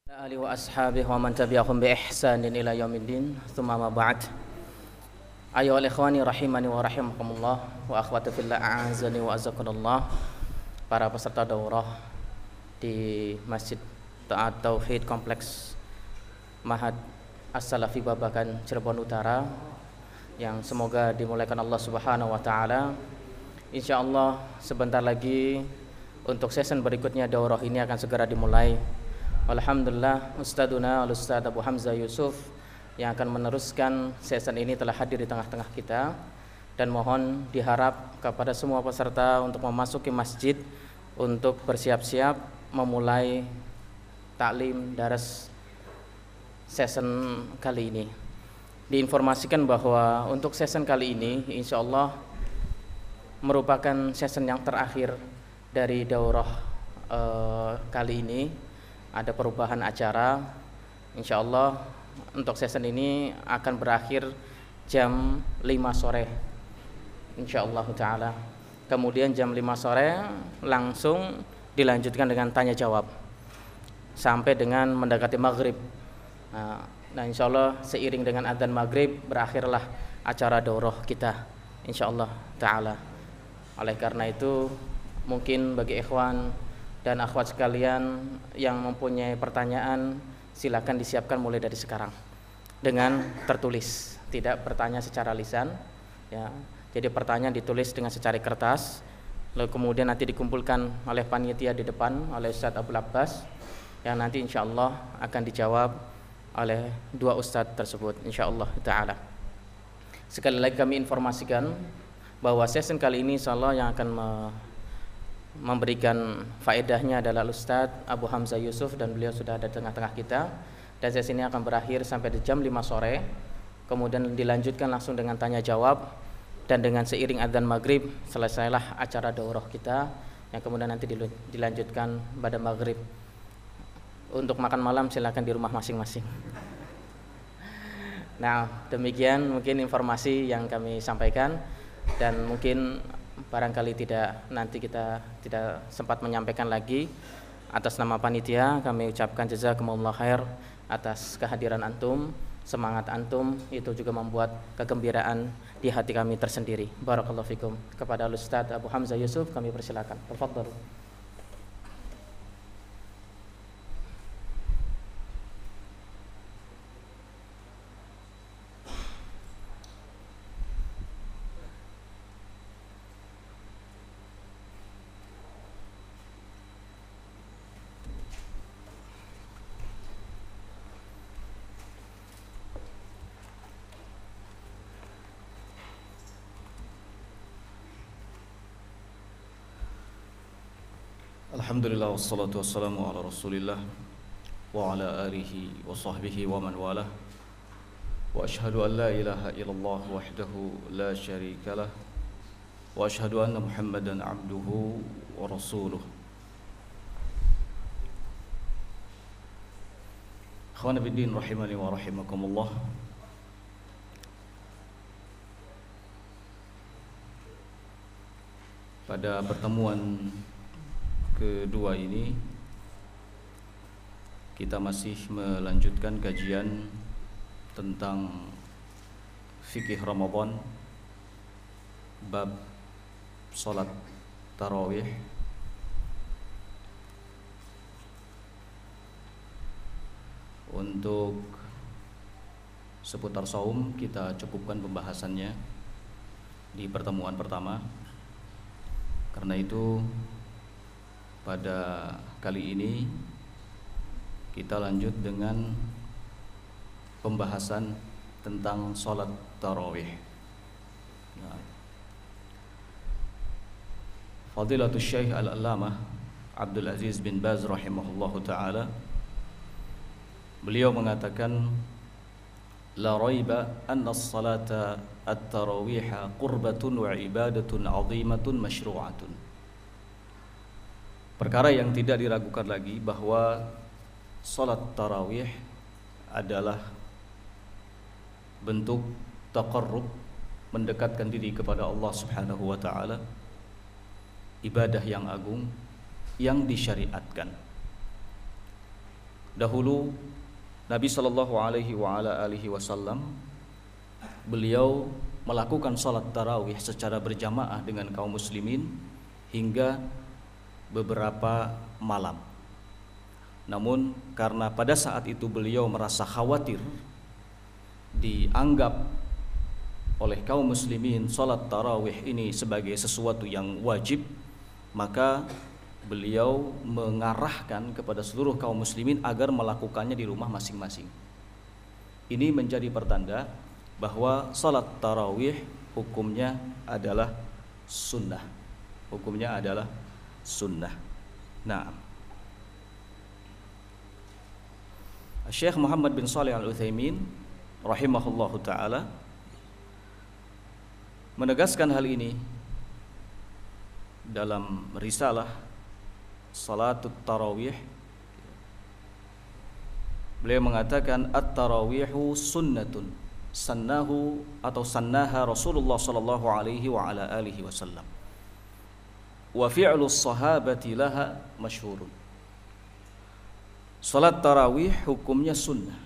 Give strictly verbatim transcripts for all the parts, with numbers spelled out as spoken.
alihi wa ashabihi wa man tabi'ahum bi ihsanin ila yaumiddin. Tsumma ma ba'd. Ayyuhal ikhwani rahimani wa rahimakumullah wa akhwati fillah a'azani wa azakumullah. Para peserta daurah di Masjid Taat Tauhid Kompleks Mahad As-Salafi Babakan Cirebon Utara yang semoga dimuliakan Allah Subhanahu wa taala. Insyaallah sebentar lagi untuk season berikutnya daurah ini akan segera dimulai. Alhamdulillah Ustaduna Al-Ustaz Abu Hamzah Yusuf yang akan meneruskan season ini telah hadir di tengah-tengah kita, dan mohon diharap kepada semua peserta untuk memasuki masjid untuk bersiap-siap memulai taklim daras season kali ini. Diinformasikan bahwa untuk season kali ini insyaallah merupakan season yang terakhir dari daurah uh, kali ini. Ada perubahan acara, insya Allah untuk season ini akan berakhir jam lima sore, insya Allah ta'ala. Kemudian jam lima sore langsung dilanjutkan dengan tanya jawab sampai dengan mendekati maghrib. Nah, nah insya Allah seiring dengan adzan maghrib berakhirlah acara daurah kita, insya Allah ta'ala. Oleh karena itu mungkin bagi ikhwan dan akhwat sekalian yang mempunyai pertanyaan, silakan disiapkan mulai dari sekarang dengan tertulis, tidak bertanya secara lisan ya. Jadi pertanyaan ditulis dengan secari kertas, lalu kemudian nanti dikumpulkan oleh panitia di depan oleh Ustaz Abdul Abbas, yang nanti insya Allah akan dijawab oleh dua ustadz tersebut insya Allah ta'ala. Sekali lagi kami informasikan bahwa sesi kali ini insya Allah yang akan me memberikan faedahnya adalah Ustaz Abu Hamzah Yusuf, dan beliau sudah ada di tengah-tengah kita, dan sesi ini akan berakhir sampai di jam lima sore. Kemudian dilanjutkan langsung dengan tanya jawab, dan dengan seiring adzan maghrib selesailah acara daurah kita yang kemudian nanti dilanjutkan pada maghrib. Untuk makan malam silakan di rumah masing-masing. Nah, demikian mungkin informasi yang kami sampaikan, dan mungkin barangkali tidak nanti kita tidak sempat menyampaikan lagi. Atas nama panitia kami ucapkan jazakumullah khair atas kehadiran antum. Semangat antum itu juga membuat kegembiraan di hati kami tersendiri. Barakallahu fikum. Kepada Ustaz Abu Hamzah Yusuf kami persilakan. Tafadhal. Alhamdulillah wassalatu wassalamu ala rasulillah wa ala alihi wa sahbihi wa man walah, wa ashhadu an la ilaha illallah wahdahu la syarika lah, wa ashhadu anna muhammadan abduhu wa rasuluh. Ikhwan fiddin rahimani wa rahimakumullah. Pada pertemuan kedua ini kita masih melanjutkan kajian tentang fikih Ramadan, bab salat tarawih. Untuk seputar saum kita cukupkan pembahasannya di pertemuan pertama. Karena itu pada kali ini kita lanjut dengan pembahasan tentang sholat tarawih. Nah, Fadilatul Syekh Al-Allamah Abdul Aziz bin Baz rahimahullahu ta'ala, beliau mengatakan, la raiba anna as-salata at-tarawiha qurbatun wa ibadatun 'azimatun masyru'atun. Perkara yang tidak diragukan lagi bahwa salat tarawih adalah bentuk taqarrub, mendekatkan diri kepada Allah Subhanahu wa taala, ibadah yang agung yang disyariatkan. Dahulu Nabi Shallallahu Alaihi Wasallam beliau melakukan sholat tarawih secara berjamaah dengan kaum muslimin hingga beberapa malam. Namun karena pada saat itu beliau merasa khawatir dianggap oleh kaum muslimin sholat tarawih ini sebagai sesuatu yang wajib, maka beliau mengarahkan kepada seluruh kaum muslimin agar melakukannya di rumah masing-masing. Ini menjadi pertanda bahwa salat tarawih hukumnya adalah sunnah. Hukumnya adalah sunnah. Nah, Syekh Muhammad bin Shalih Al-Utsaimin rahimahullahu taala menegaskan hal ini dalam risalah Salatut Tarawih. Beliau mengatakan at-tarawihu sunnatun sannahu atau sannaha Rasulullah sallallahu alaihi wa ala alihi wasallam wa fi'lu sahabati laha masyhurun. Salat tarawih hukumnya sunnah,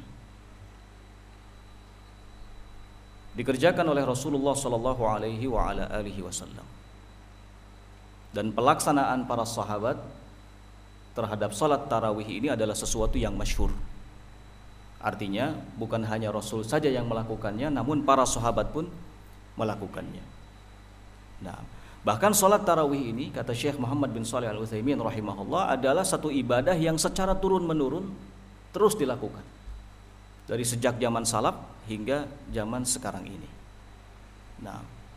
dikerjakan oleh Rasulullah sallallahu alaihi wa ala alihi wasallam, dan pelaksanaan para sahabat terhadap salat tarawih ini adalah sesuatu yang masyhur. Artinya bukan hanya Rasul saja yang melakukannya, namun para sahabat pun melakukannya. Nah, bahkan salat tarawih ini, kata Syekh Muhammad bin Shalih Al-Utsaimin rahimahullah, adalah satu ibadah yang secara turun-menurun terus dilakukan dari sejak zaman salaf hingga zaman sekarang ini. Nah,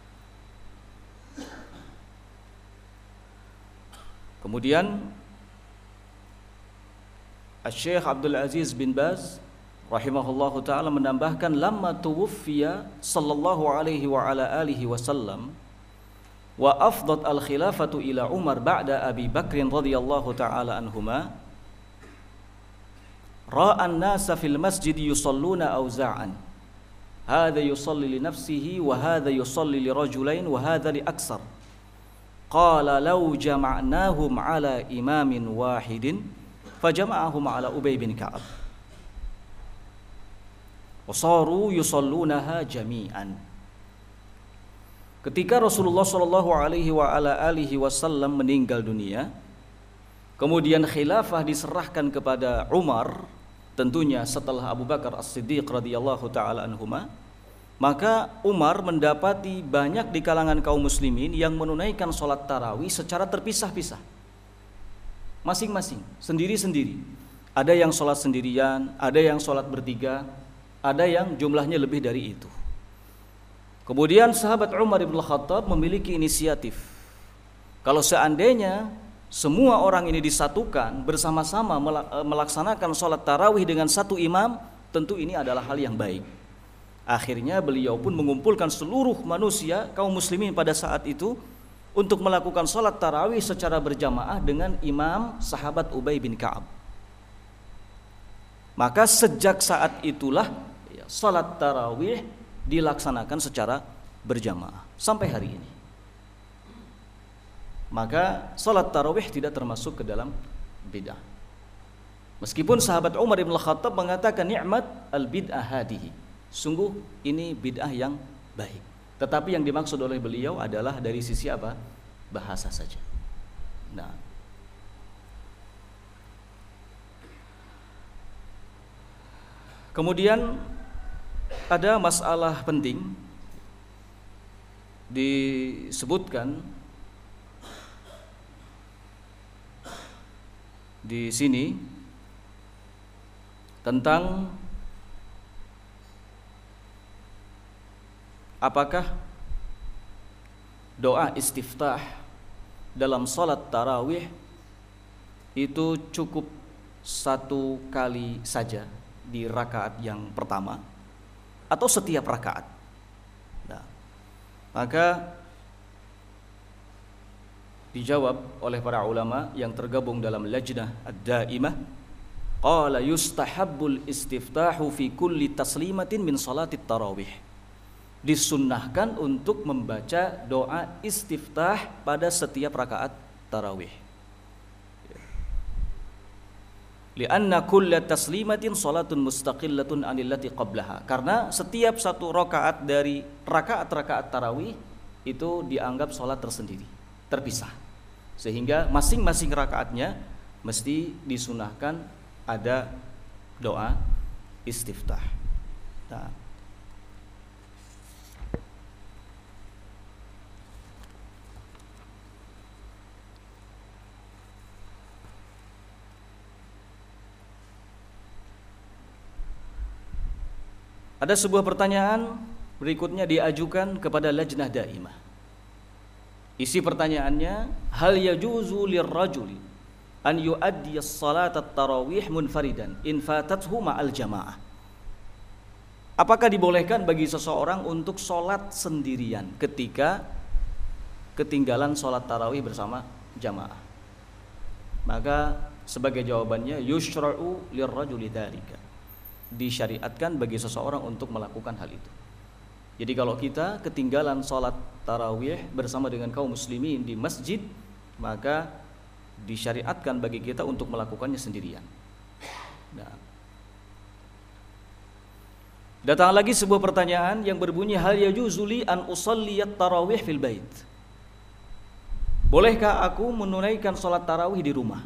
kemudian Syekh Abdul Aziz bin Baz rahimahullahu taala menambahkan, lamma tuwfiya sallallahu alaihi wa ala alihi wasallam wa afdat al khilafatu ila Umar ba'da Abi Bakr radhiyallahu taala anhuma ra'a an-nasa fil masjid yusalluna awza'an, hadha yusalli li nafsihi wa hadha yusalli li rajulain wa hadha li aksar, qala law jama'nahum ala imamin wahidin fajama'ahum ala Ubay bin Ka'ab wasaru yusallunaha jami'an. Ketika Rasulullah sallallahu alaihi wa ala alihi wasallam meninggal dunia, kemudian khilafah diserahkan kepada Umar, tentunya setelah Abu Bakar As-Siddiq radhiyallahu taala anhuma, maka Umar mendapati banyak di kalangan kaum muslimin yang menunaikan salat tarawih secara terpisah-pisah, masing-masing, sendiri-sendiri. Ada yang sholat sendirian, ada yang sholat bertiga, ada yang jumlahnya lebih dari itu. Kemudian sahabat Umar bin Khattab memiliki inisiatif. Kalau seandainya semua orang ini disatukan bersama-sama melaksanakan sholat tarawih dengan satu imam, tentu ini adalah hal yang baik. Akhirnya beliau pun mengumpulkan seluruh manusia kaum muslimin pada saat itu untuk melakukan sholat tarawih secara berjamaah dengan imam sahabat Ubay bin Ka'ab. Maka sejak saat itulah ya, sholat tarawih dilaksanakan secara berjamaah sampai hari ini. Maka sholat tarawih tidak termasuk ke dalam bid'ah. Meskipun sahabat Umar bin Khattab mengatakan ni'mat al-bid'ah hadihi, sungguh ini bid'ah yang baik. Tetapi yang dimaksud oleh beliau adalah dari sisi apa? Bahasa saja. Nah, kemudian ada masalah penting disebutkan di sini tentang apakah doa istiftah dalam salat tarawih itu cukup satu kali saja di rakaat yang pertama atau setiap rakaat. Nah, maka dijawab oleh para ulama yang tergabung dalam lajnah ad-daimah, qala yustahabbul istiftahu fi kulli taslimatin min salatit tarawih. Disunnahkan untuk membaca doa istiftah pada setiap rakaat tarawih. Lianna kulla taslimatin salatun mustaqillatun anillati qablaha. Karena setiap satu rakaat dari rakaat-rakaat tarawih itu dianggap salat tersendiri, terpisah. Sehingga masing-masing rakaatnya mesti disunahkan ada doa istiftah. Nah, ada sebuah pertanyaan berikutnya diajukan kepada Lajnah Daimah. Isi pertanyaannya, hal yajuzu lirrajuli an yuaddi as-salat at-tarawih munfaridan in fatathu ma'al jamaah. Apakah dibolehkan bagi seseorang untuk sholat sendirian ketika ketinggalan sholat tarawih bersama jamaah? Maka sebagai jawabannya, yushra'u lirrajuli dzalika. Disyariatkan bagi seseorang untuk melakukan hal itu. Jadi kalau kita ketinggalan sholat tarawih bersama dengan kaum muslimin di masjid, maka disyariatkan bagi kita untuk melakukannya sendirian. Nah, datang lagi sebuah pertanyaan yang berbunyi, hal yajuzu li an usalliyat tarawih fil bait. Bolehkah aku menunaikan sholat tarawih di rumah?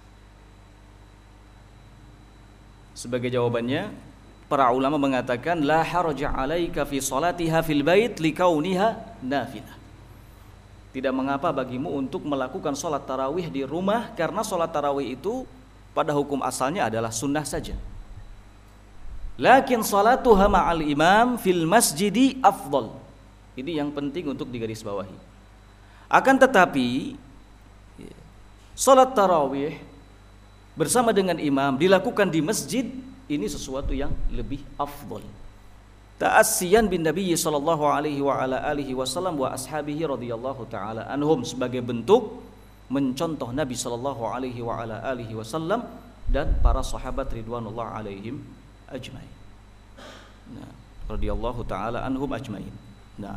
Sebagai jawabannya, para ulama mengatakan la haraja 'alaika fi salatiha fil bait likauniha nafilah. Tidak mengapa bagimu untuk melakukan sholat tarawih di rumah karena sholat tarawih itu pada hukum asalnya adalah sunnah saja. Lakin salatuha ma'al imam fil masjidi afdal. Ini yang penting untuk digarisbawahi. Akan tetapi sholat tarawih bersama dengan imam dilakukan di masjid, ini sesuatu yang lebih afdal. Ta'assiyan bin Nabi sallallahu alaihi wa ala alihi wasallam wa ashabihi radhiyallahu taala anhum, sebagai bentuk mencontoh Nabi sallallahu alaihi wa ala alihi wasallam dan para sahabat ridwanullah alaihim ajmain. Nah, radhiyallahu taala anhum ajmain. Nah,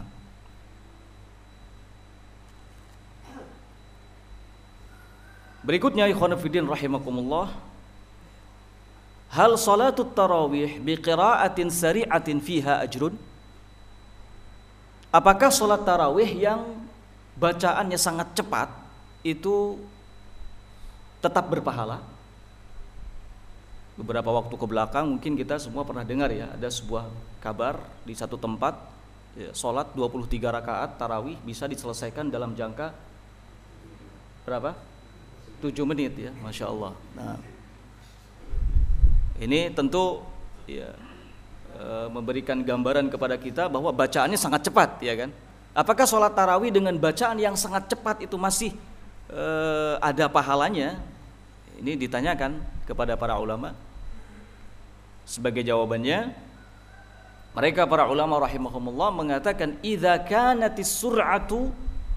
berikutnya ikhwan fillah rahimakumullah, hal salatut tarawih biqiraatin sari'atin fiha ajrun? Apakah salat tarawih yang bacaannya sangat cepat itu tetap berpahala? Beberapa waktu ke belakang mungkin kita semua pernah dengar ya, ada sebuah kabar di satu tempat ya, salat dua puluh tiga rakaat tarawih bisa diselesaikan dalam jangka berapa? tujuh menit ya, Masya Allah. Nah, ini tentu ya, e, memberikan gambaran kepada kita bahwa bacaannya sangat cepat, ya kan? Apakah sholat tarawih dengan bacaan yang sangat cepat itu masih e, ada pahalanya? Ini ditanyakan kepada para ulama. Sebagai jawabannya, mereka para ulama rahimahumullah mengatakan, idza kanatis sur'atu,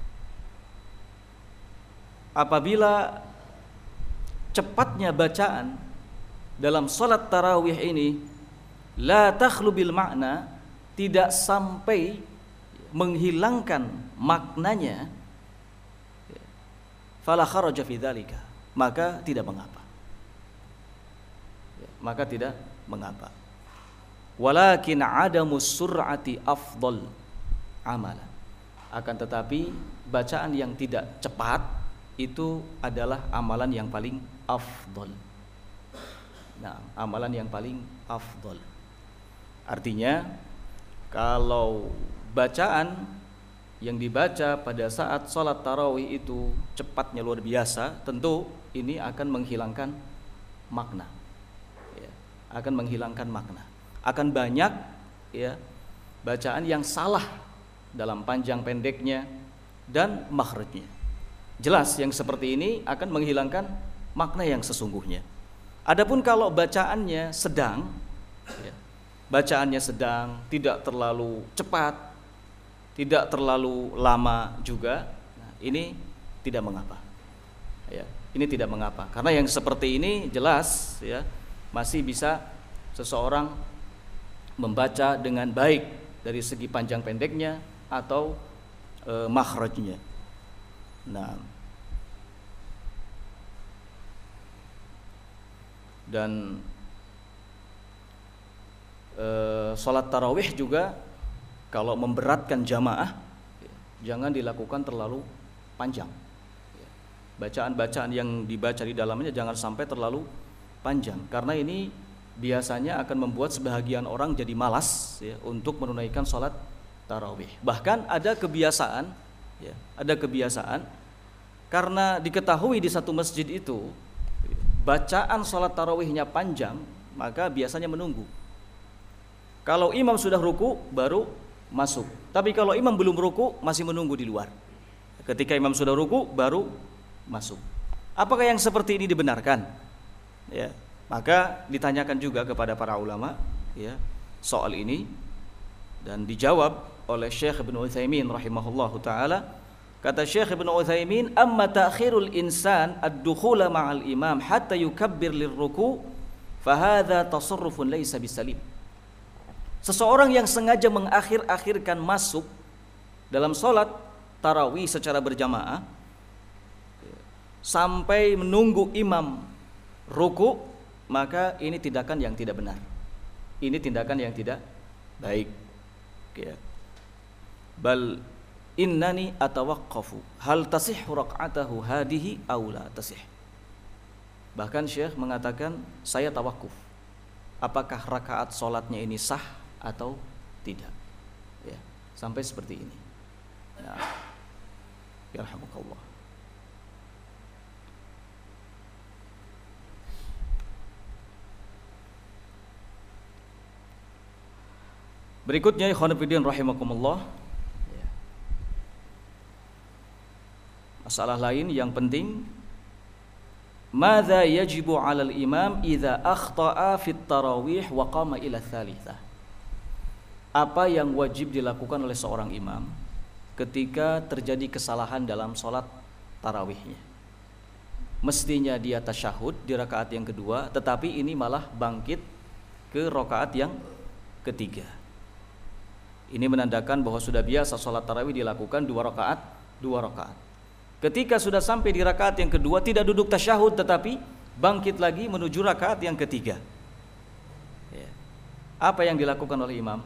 apabila cepatnya bacaan dalam salat tarawih ini la takhlu bil makna, tidak sampai menghilangkan maknanya, fala kharaja fi dzalika, maka tidak mengapa. Maka tidak mengapa. Walakin adamus sur'ati afdal amalan. Akan tetapi bacaan yang tidak cepat itu adalah amalan yang paling afdal. Nah, amalan yang paling afdal. Artinya, kalau bacaan yang dibaca pada saat sholat tarawih itu cepatnya luar biasa, tentu ini akan menghilangkan makna. Ya, akan menghilangkan makna. Akan banyak ya bacaan yang salah dalam panjang pendeknya dan makhrajnya. Jelas yang seperti ini akan menghilangkan makna yang sesungguhnya. Adapun kalau bacaannya sedang, ya, bacaannya sedang, tidak terlalu cepat, tidak terlalu lama juga, nah, ini tidak mengapa. Ya, ini tidak mengapa. Karena yang seperti ini jelas, ya, masih bisa seseorang membaca dengan baik dari segi panjang pendeknya atau e, makhrajnya. Nah, Dan e, sholat tarawih juga kalau memberatkan jamaah, jangan dilakukan terlalu panjang. Bacaan-bacaan yang dibaca di dalamnya jangan sampai terlalu panjang, karena ini biasanya akan membuat sebahagian orang jadi malas ya, untuk menunaikan sholat tarawih. Bahkan ada kebiasaan, ya, ada kebiasaan karena diketahui di satu masjid itu bacaan sholat tarawihnya panjang, maka biasanya menunggu. Kalau imam sudah ruku baru masuk, tapi kalau imam belum ruku masih menunggu di luar. Ketika imam sudah ruku baru masuk. Apakah yang seperti ini dibenarkan? Ya, maka ditanyakan juga kepada para ulama ya soal ini, dan dijawab oleh Syekh Ibnu Utsaimin rahimahullahu taala. Kata Syekh Ibnu Utsaimin, amma ta'khirul insan ad-dukhula ma'al imam hatta yukabbir lirruku fa hadza tasarrufun laysa bisalim. Seseorang yang sengaja mengakhir-akhirkan masuk dalam salat tarawih secara berjamaah sampai menunggu imam ruku, maka ini tindakan yang tidak benar. Ini tindakan yang tidak baik. Ya. Bal innani atawaqqafu hal tasihhu raq'atahu hadihi aw la tasih. Bahkan Syekh mengatakan, saya tawakuf, apakah rakaat salatnya ini sah atau tidak. Ya, sampai seperti ini. Nah, yarhamukallah. Berikutnya ikhwan fillah rahimakumullah, masalah lain yang penting, madza yajibu 'alal imam idza akhta'a fit tarawih wa qama ila tsalitsah. Apa yang wajib dilakukan oleh seorang imam ketika terjadi kesalahan dalam salat tarawihnya? Mestinya dia tasyahud di rakaat yang kedua, tetapi ini malah bangkit ke rakaat yang ketiga. Ini menandakan bahwa sudah biasa sholat tarawih dilakukan dua rakaat, dua rakaat. Ketika sudah sampai di rakaat yang kedua, tidak duduk tasyahud, tetapi bangkit lagi menuju rakaat yang ketiga. Ya. Apa yang dilakukan oleh imam?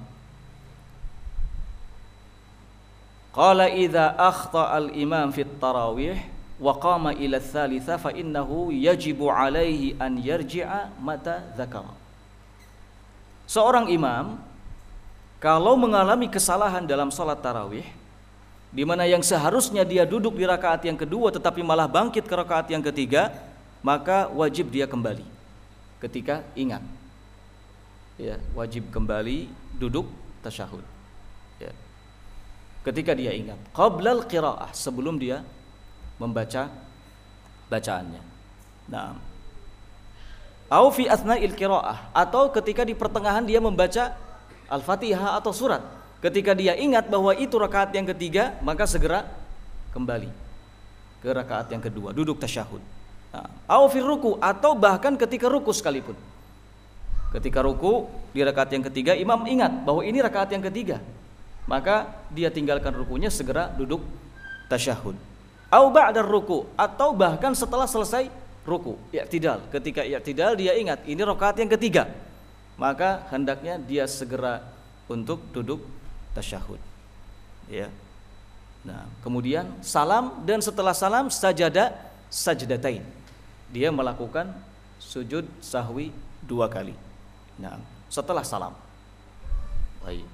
Qala idza akhta al-imam fit tarawih wa qama ila ats-tsalitsah fa innahu yajibu alaihi an yarji'a mata dzakara. Seorang imam kalau mengalami kesalahan dalam salat tarawih, di mana yang seharusnya dia duduk di rakaat yang kedua tetapi malah bangkit ke rakaat yang ketiga, maka wajib dia kembali ketika ingat. Ya, wajib kembali duduk tasyahud. Ya. Ketika dia ingat, qablal qiraah, sebelum dia membaca bacaannya. Naam. Au fi athna'il qiraah, atau ketika di pertengahan dia membaca Al-Fatihah atau surat, ketika dia ingat bahwa itu rakaat yang ketiga, maka segera kembali ke rakaat yang kedua, duduk tasyahud. Au fi ruku, atau bahkan ketika ruku sekalipun. Ketika ruku di rakaat yang ketiga, imam ingat bahwa ini rakaat yang ketiga, maka dia tinggalkan rukunya, segera duduk tasyahud. Au ba'da ruku, atau bahkan setelah selesai ruku, i'tidal. Ketika i'tidal dia ingat ini rakaat yang ketiga, maka hendaknya dia segera untuk duduk tasyahud. Ya. Nah, kemudian salam, dan setelah salam sajadah sajdatain. Dia melakukan sujud sahwi dua kali. Nah, setelah salam. Baik.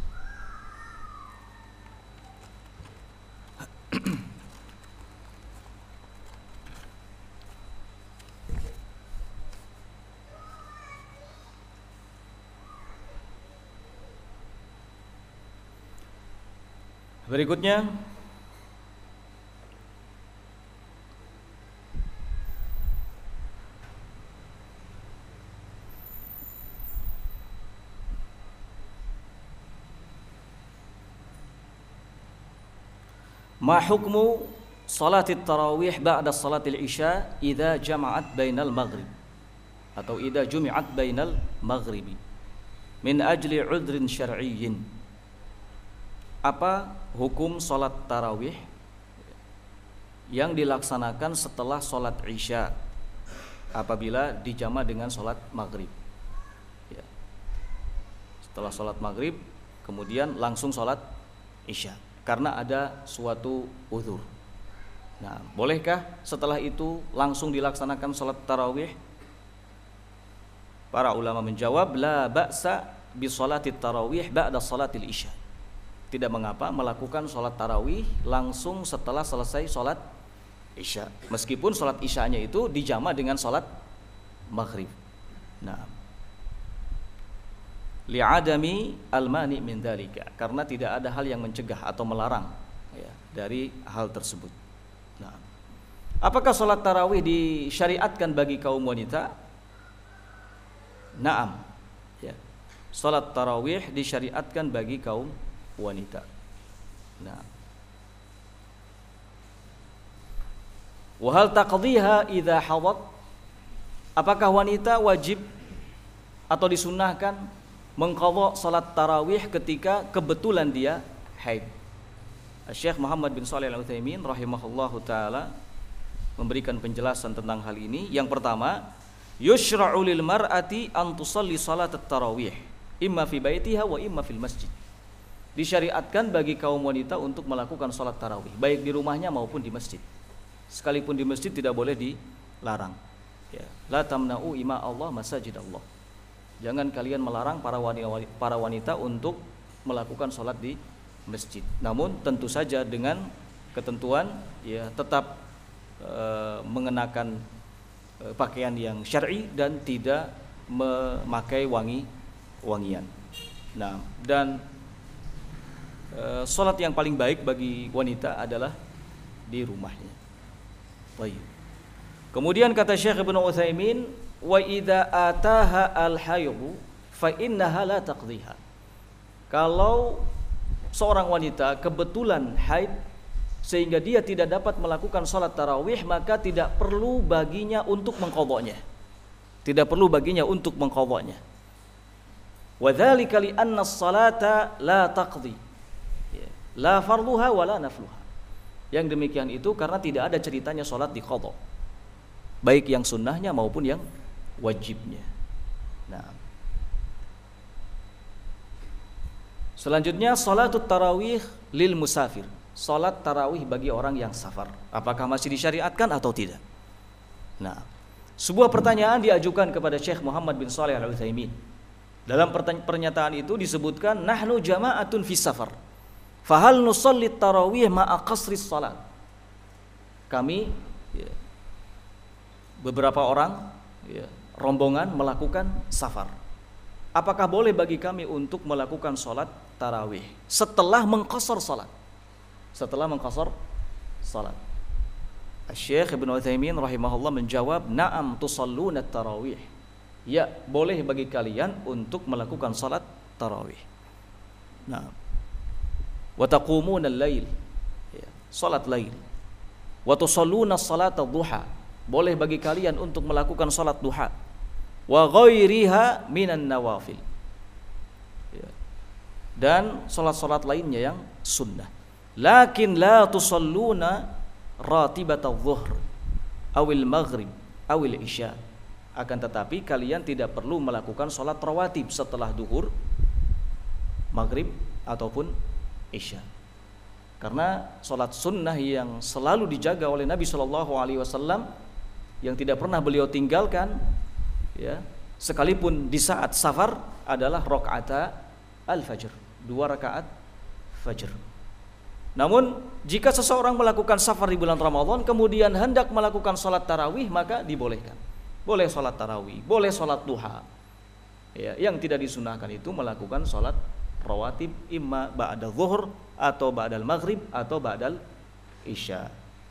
Berikutnya ma hukmu salatit tarawih ba'da salatil isya idza jama'at bainal maghrib atau idza jumi'at bainal maghribi min ajli udhrin syar'iyyin. Apa hukum salat tarawih yang dilaksanakan setelah salat isya apabila dijama dengan sholat maghrib. Ya. Setelah sholat maghrib, kemudian langsung sholat isya, karena ada suatu uzur. Nah, bolehkah setelah itu langsung dilaksanakan sholat tarawih? Para ulama menjawab, la ba'sa bi sholatit tarawih ba'da sholatil isya. Tidak mengapa melakukan sholat tarawih langsung setelah selesai sholat isya, meskipun sholat isyanya itu dijama dengan sholat maghrib. Nah, li'adami al-mani min dzalika, karena tidak ada hal yang mencegah atau melarang ya, dari hal tersebut. Nah, apakah sholat tarawih disyariatkan bagi kaum wanita? Naam, ya, sholat tarawih disyariatkan bagi kaum wanita. Nah, wa hal taqdiha idza hadat, apakah wanita wajib atau disunnahkan mengqadha salat tarawih ketika kebetulan dia haid? Syekh Muhammad bin Shalih Al-Utsaimin rahimahullahu taala memberikan penjelasan tentang hal ini. Yang pertama, yushra'u lil mar'ati an tusalli salat at-tarawih imma fi baitiha wa imma fil masjid. Disyariatkan bagi kaum wanita untuk melakukan sholat tarawih, baik di rumahnya maupun di masjid. Sekalipun di masjid tidak boleh dilarang. Ya. La tamna'u ima Allah masajid Allah. Jangan kalian melarang para wanita, para wanita untuk melakukan sholat di masjid. Namun tentu saja dengan ketentuan, ya, tetap e, mengenakan e, pakaian yang syar'i dan tidak memakai wangi-wangian. Nah, dan Uh, sholat yang paling baik bagi wanita adalah di rumahnya. Baik. Kemudian kata Syekh Ibnu Utsaimin, wa idza ataha al-hayd fa innaha la taqdiha. Kalau seorang wanita kebetulan haid sehingga dia tidak dapat melakukan sholat tarawih, maka tidak perlu baginya untuk mengqadhanya. Tidak perlu baginya untuk mengqadhanya. Wa dzalika li anna as-salata la taqdi. La farduha wala nafluha. Yang demikian itu karena tidak ada ceritanya sholat di qadha, baik yang sunnahnya maupun yang wajibnya. Nah, selanjutnya sholatut tarawih lil musafir, sholat tarawih bagi orang yang safar, apakah masih disyariatkan atau tidak? Nah, sebuah pertanyaan diajukan kepada Syekh Muhammad bin Shalih Al-Utsaimin. Dalam pernyataan itu disebutkan, nahnu jama'atun fi safar, fahal nusalli tarawih ma'a qasris salat. Kami, ya, beberapa orang, ya, rombongan melakukan safar. Apakah boleh bagi kami untuk melakukan salat tarawih setelah mengqasar salat? Setelah mengqasar salat. Syekh Ibnu Utsaimin rahimahullah menjawab, na'am tusalluna tarawih. Ya, boleh bagi kalian untuk melakukan salat tarawih. Nah, wa taqumuna al-lail, ya, salat lail. Wa tusalluna salat ad-duha, boleh bagi kalian untuk melakukan salat duha. Wa ghairiha minan nawafil, ya, dan salat-salat lainnya yang sunnah. Lakin la tusalluna ratibat adh-dhuhr awil maghrib awil isya. Akan tetapi kalian tidak perlu melakukan salat rawatib setelah duhur, maghrib ataupun isya. Karena salat sunnah yang selalu dijaga oleh Nabi shallallahu alaihi wasallam, yang tidak pernah beliau tinggalkan, ya, sekalipun di saat safar, adalah rakaat al-fajr, dua rakaat fajr. Namun jika seseorang melakukan safar di bulan Ramadan kemudian hendak melakukan salat tarawih, maka dibolehkan. Boleh salat tarawih, boleh salat duha. Ya, yang tidak disunahkan itu melakukan salat rawatib imma ba'da zuhur atau ba'dal maghrib atau ba'dal isya.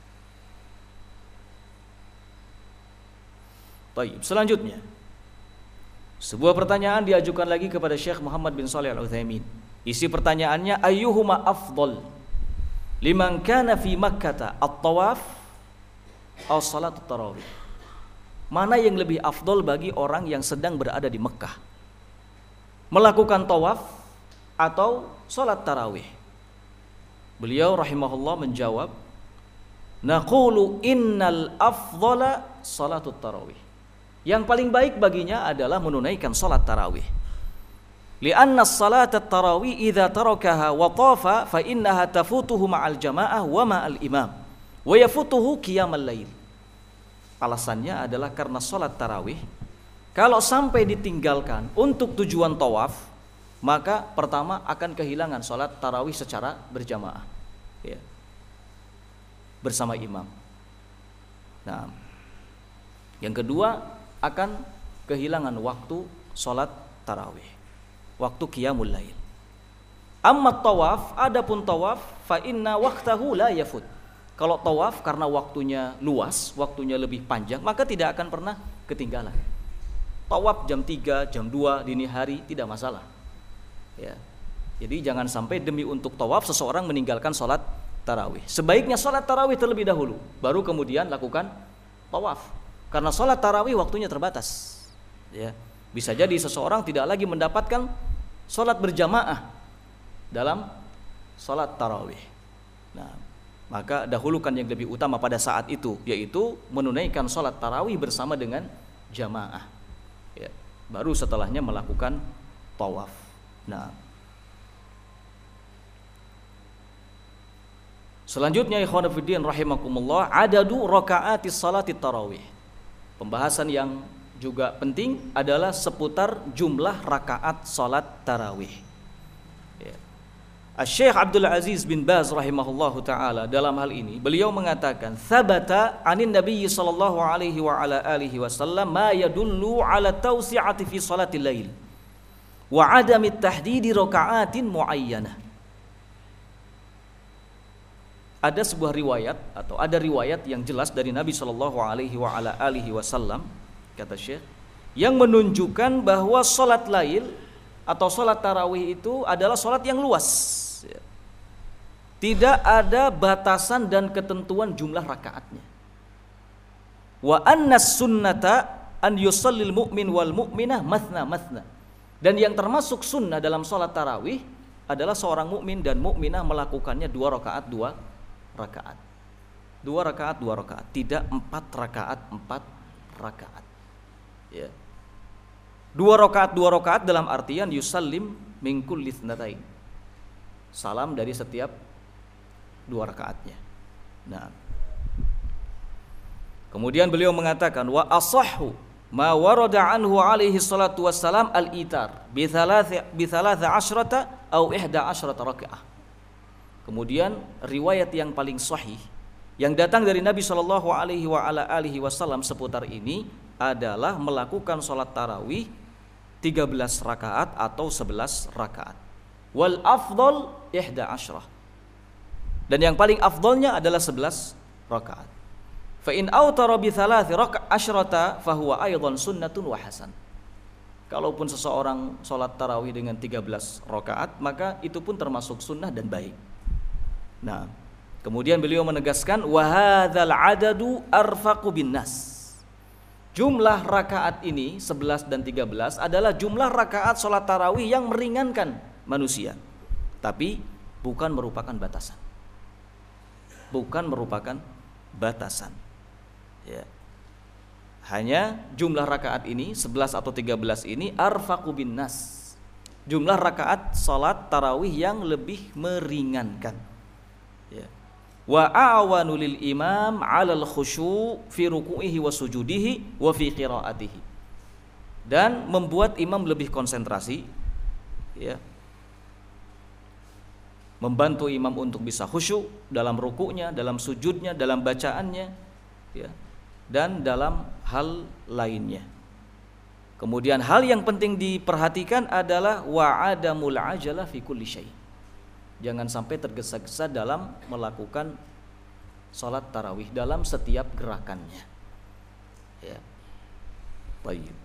Baik, selanjutnya sebuah pertanyaan diajukan lagi kepada Syekh Muhammad bin Shalih Al-Utsaimin. Isi pertanyaannya, ayyuhuma afdal liman kana fi Makkah at-tawaf aw salat tarawih? Mana yang lebih afdal bagi orang yang sedang berada di Mekah, melakukan tawaf atau salat tarawih? Beliau rahimahullah menjawab, naqulu innal afdala salatut tarawih. Yang paling baik baginya adalah menunaikan salat tarawih. Li'anna salat tarawih idza tarakaha wa tafa fa innaha tafutuhu ma'al jamaah wa ma'al imam wa yafutuhu qiyamal lail. Alasannya adalah karena salat tarawih kalau sampai ditinggalkan untuk tujuan tawaf, maka pertama akan kehilangan salat tarawih secara berjamaah, ya, bersama imam. Nah, yang kedua akan kehilangan waktu salat tarawih, waktu qiyamul lail. Amma tawaf, adapun tawaf, fa inna waqtahu la yafut. Kalau tawaf karena waktunya luas, waktunya lebih panjang, maka tidak akan pernah ketinggalan. Tawaf jam tiga, jam dua dini hari tidak masalah. Ya. Jadi jangan sampai demi untuk tawaf seseorang meninggalkan salat tarawih. Sebaiknya salat tarawih terlebih dahulu, baru kemudian lakukan tawaf. Karena salat tarawih waktunya terbatas. Ya. Bisa jadi seseorang tidak lagi mendapatkan salat berjamaah dalam salat tarawih. Nah, maka dahulukan yang lebih utama pada saat itu, yaitu menunaikan salat tarawih bersama dengan jamaah. Ya. Baru setelahnya melakukan tawaf. Nah, selanjutnya ikhwan fillah rahimakumullah, adadu raka'atis salatit tarawih. Pembahasan yang juga penting adalah seputar jumlah rakaat salat tarawih. Ya. Asy-Syaikh Abdul Aziz bin Baz rahimahullahu taala dalam hal ini beliau mengatakan, "Tsabata 'anin Nabi sallallahu alaihi wa ala alihi wasallam ma yadullu 'ala tawsi'ati fi salatil lail wa 'adami tahdidi raka'atin muayyanah." Ada sebuah riwayat atau ada riwayat yang jelas dari Nabi sallallahu alaihi wa ala alihi wasallam, kata Syekh, yang menunjukkan bahwa salat lail atau salat tarawih itu adalah salat yang luas. Tidak ada batasan dan ketentuan jumlah rakaatnya. Wa annas sunnata an yusallil mu'min wal mu'minah mathna mathna. Dan yang termasuk sunnah dalam salat tarawih adalah seorang mukmin dan mukminah melakukannya dua rakaat dua rakaat. Dua rakaat dua rakaat, tidak empat rakaat empat rakaat. Ya. Dua rakaat dua rakaat dalam artian yusallim min kulli tsnatain. Salam dari setiap dua rakaatnya. Nah, kemudian beliau mengatakan wa asahhu ma warada anhu alaihi salatu wassalam al-itar bi thalath bi thalatha asyrata au ihda asyrata rakaah. Kemudian riwayat yang paling sahih yang datang dari Nabi sallallahu alaihi wa ala alihi wasallam seputar ini adalah melakukan salat tarawih tiga belas rakaat atau sebelas rakaat. Wal afdal ihda asyrah. Dan yang paling afdalnya adalah sebelas rakaat. Fa in autara bi thalathi rakaat asyrata fa huwa aidan sunnatun wa hasan. Kalaupun seseorang salat tarawih dengan tiga belas rakaat, maka itu pun termasuk sunnah dan baik. Nah, kemudian beliau menegaskan wa hadzal adadu arfaqu bin nas. Jumlah rakaat ini sebelas dan tiga belas adalah jumlah rakaat salat tarawih yang meringankan manusia, tapi bukan merupakan batasan. Bukan merupakan batasan. Ya. Hanya jumlah rakaat ini sebelas atau tiga belas ini arfaqu bin nas. Jumlah rakaat salat tarawih yang lebih meringankan. Ya. Wa a'wanu lil imam 'alal khusyu' fi ruku'ihi wa sujudihi wa fi qira'atihi. Dan membuat imam lebih konsentrasi, ya. Membantu imam untuk bisa khusyuk dalam rukuknya, dalam sujudnya, dalam bacaannya, ya, dan dalam hal lainnya. Kemudian hal yang penting diperhatikan adalah wa'adamul ajalah fi kulli syai'. Jangan sampai tergesa-gesa dalam melakukan salat tarawih dalam setiap gerakannya. Ya. Baik.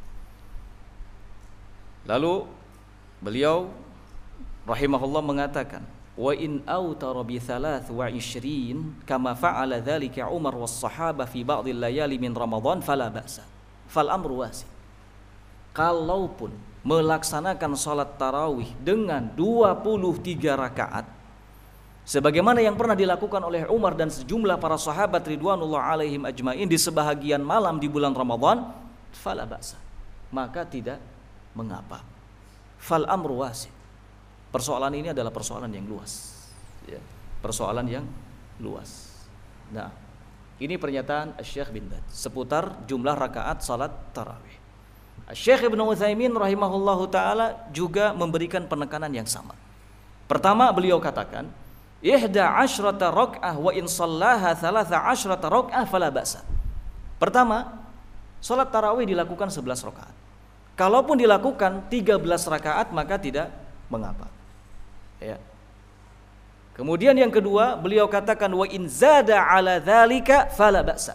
Lalu beliau rahimahullah mengatakan, wa in autara bi thalath wa ishrin kama fa'ala dzalika Umar was sahabah fi ba'dil layali min Ramadan fala ba'sa. Fal amru wasi. Kalaupun melaksanakan salat tarawih dengan dua puluh tiga rakaat sebagaimana yang pernah dilakukan oleh Umar dan sejumlah para sahabat ridwanullah alaihim ajmain di sebahagian malam di bulan Ramadan, fala ba'sa, maka tidak mengapa. Fal amru wasi'. Persoalan ini adalah persoalan yang luas, ya, persoalan yang luas. Nah, ini pernyataan Syekh bin Baz seputar jumlah rakaat salat tarawih. Syekh Ibnu Utsaimin rahimahullahu taala juga memberikan penekanan yang sama. Pertama, beliau katakan, ihda asyrata rak'ah wa in shallaha thalatha asyrata rak'ah fala ba'sa. Pertama, salat tarawih dilakukan sebelas rakaat. Kalaupun dilakukan tiga belas rakaat maka tidak mengapa. Ya. Kemudian yang kedua, beliau katakan wa in zada ala dzalika fala ba'sa.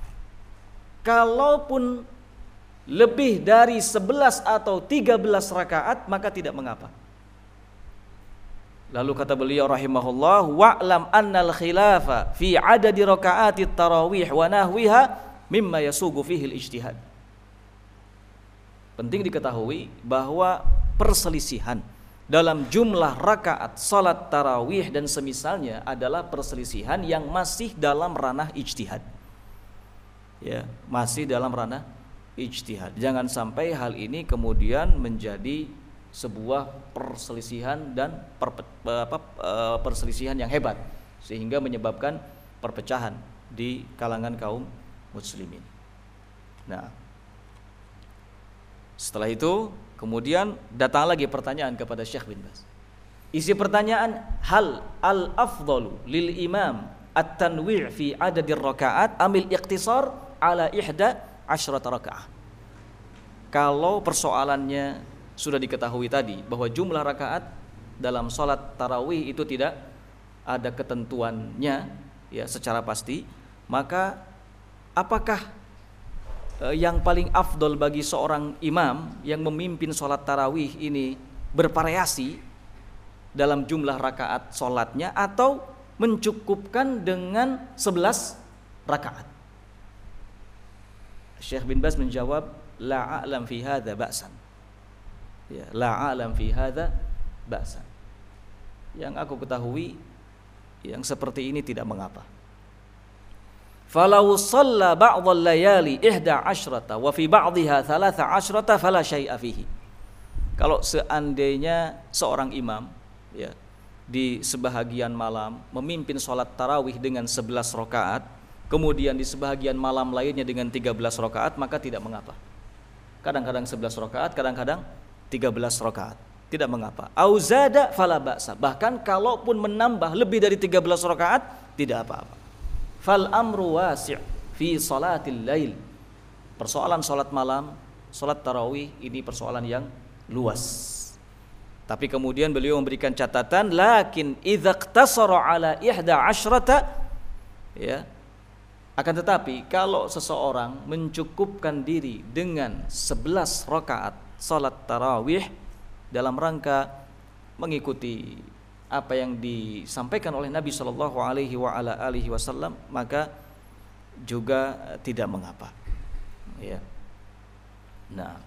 Kalaupun lebih dari sebelas atau tiga belas rakaat maka tidak mengapa. Lalu kata beliau rahimahullah, wa'lam annal khilafa fi adadi raka'atit tarawih wa nahwiha mimma yasugu fihi al-ijtihad. Penting diketahui bahwa perselisihan dalam jumlah rakaat salat tarawih dan semisalnya adalah perselisihan yang masih dalam ranah ijtihad. Ya, masih dalam ranah ijtihad. Jangan sampai hal ini kemudian menjadi sebuah perselisihan dan per, apa, perselisihan yang hebat sehingga menyebabkan perpecahan di kalangan kaum muslimin. Nah, setelah itu kemudian datang lagi pertanyaan kepada Syekh bin Baz. Isi pertanyaan, hal al-afdalu lil imam at-tanwi' fi adadir rakaat amil iqtisar ala ihda asyrata rakaah. Kalau persoalannya sudah diketahui tadi bahwa jumlah rakaat dalam salat tarawih itu tidak ada ketentuannya ya secara pasti, maka apakah yang paling afdol bagi seorang imam yang memimpin sholat tarawih ini bervariasi dalam jumlah rakaat sholatnya atau mencukupkan dengan sebelas rakaat? Syekh bin Baz menjawab, la a'lam fi hadza ba'san. Ya, la a'lam fi hadza ba'san. Yang aku ketahui yang seperti ini tidak mengapa. Falau shalla ba'dhal layali ihda asyrata wa fi ba'dhiha thalatha asyrata fala syai'a fihi. Kalau seandainya seorang imam ya di sebahagian malam memimpin sholat tarawih dengan sebelas rakaat, kemudian di sebahagian malam lainnya dengan tiga belas rakaat, maka tidak mengapa. Kadang-kadang sebelas rakaat, kadang-kadang tiga belas rakaat, tidak mengapa. Auzada fala ba'sa. Bahkan kalaupun menambah lebih dari tiga belas rakaat tidak apa-apa. Fal amru wasi' fi salatil lail. Persoalan salat malam, salat tarawih ini persoalan yang luas. Tapi kemudian beliau memberikan catatan, lakin idza iqtasara ala ihda asyrata, ya. Akan tetapi kalau seseorang mencukupkan diri dengan sebelas rakaat salat tarawih dalam rangka mengikuti apa yang disampaikan oleh Nabi Shallallahu Alaihi wa ala alihi Wasallam, maka juga tidak mengapa. Ya. Nah,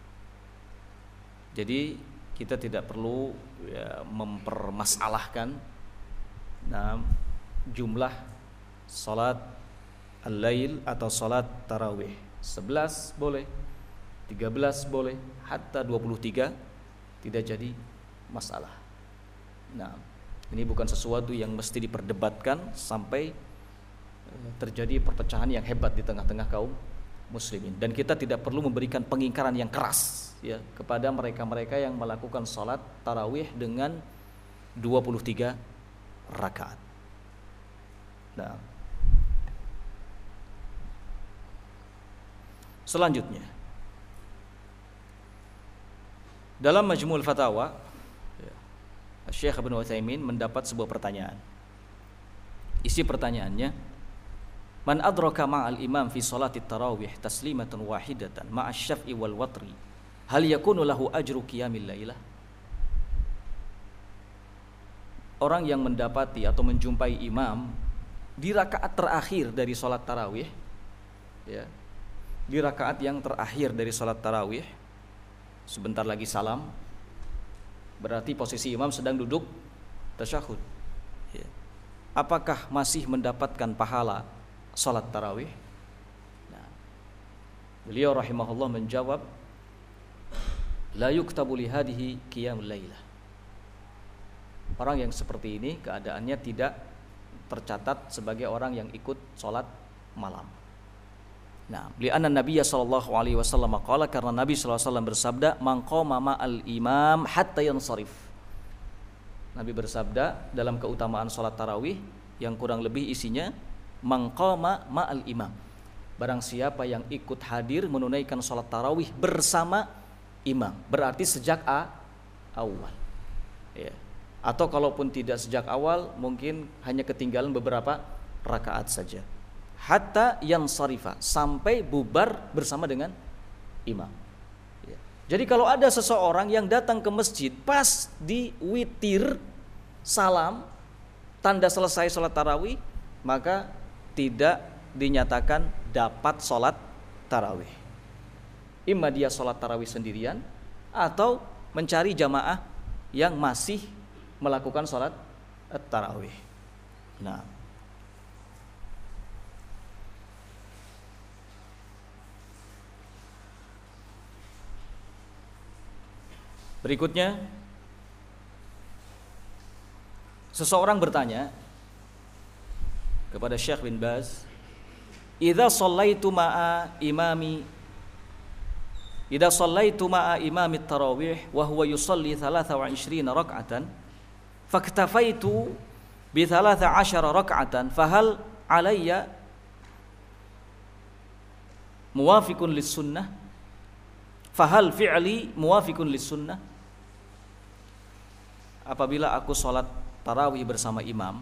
jadi kita tidak perlu ya, mempermasalahkan nah, jumlah salat al-lail atau salat tarawih. sebelas boleh, tiga belas boleh, hatta dua puluh tiga tidak jadi masalah. Nah, ini bukan sesuatu yang mesti diperdebatkan sampai terjadi perpecahan yang hebat di tengah-tengah kaum muslimin. Dan kita tidak perlu memberikan pengingkaran yang keras ya kepada mereka-mereka yang melakukan salat tarawih dengan dua puluh tiga rakaat. Nah, selanjutnya dalam Majmu'ul Fatawa, Syekh Ibnu Utsaimin mendapat sebuah pertanyaan. Isi pertanyaannya, man adraka ma'al imam fi salati tarawih taslimatan wahidatan ma'a syaf'i wal watri, hal yakunu lahu ajru qiyamil lailah? Orang yang mendapati atau menjumpai imam di rakaat terakhir dari salat tarawih, ya, di rakaat yang terakhir dari salat tarawih, sebentar lagi salam, berarti posisi imam sedang duduk tasyahud ya. Apakah masih mendapatkan pahala salat tarawih? Nah, Beliau rahimahullah menjawab, la yuktabu li hadhihi qiyamul lailah. Orang yang seperti ini keadaannya tidak tercatat sebagai orang yang ikut sholat malam. Nah, li'anna Nabiya sallallahu alaihi wasallam qala, karena Nabi sallallahu alaihi wasallam bersabda, man qama ma'al imam hatta yansarif. Nabi bersabda dalam keutamaan sholat tarawih yang kurang lebih isinya, man qama ma'al imam. Barang siapa yang ikut hadir menunaikan sholat tarawih bersama imam, berarti sejak a, awal. Ya. Atau kalaupun tidak sejak awal, mungkin hanya ketinggalan beberapa rakaat saja. Hatta yansarifa, sampai bubar bersama dengan imam. Ya. Jadi kalau ada seseorang yang datang ke masjid pas di witir salam, tanda selesai sholat tarawih, maka tidak dinyatakan dapat sholat tarawih. Imma dia sholat tarawih sendirian, atau mencari jamaah yang masih melakukan sholat tarawih. Nah, berikutnya, seseorang bertanya kepada Syekh bin Baz, "Idza shallaitu ma'a imami idza shallaitu ma'a imami tarawih wa huwa yusalli thalatha wa ishrina rak'atan, faktafaitu bi thalatha ashara rak'atan, fahal alayya muwafiqun lis-sunnah? Fahal fi'li muwafiqun lis-sunnah?" Apabila aku sholat tarawih bersama imam,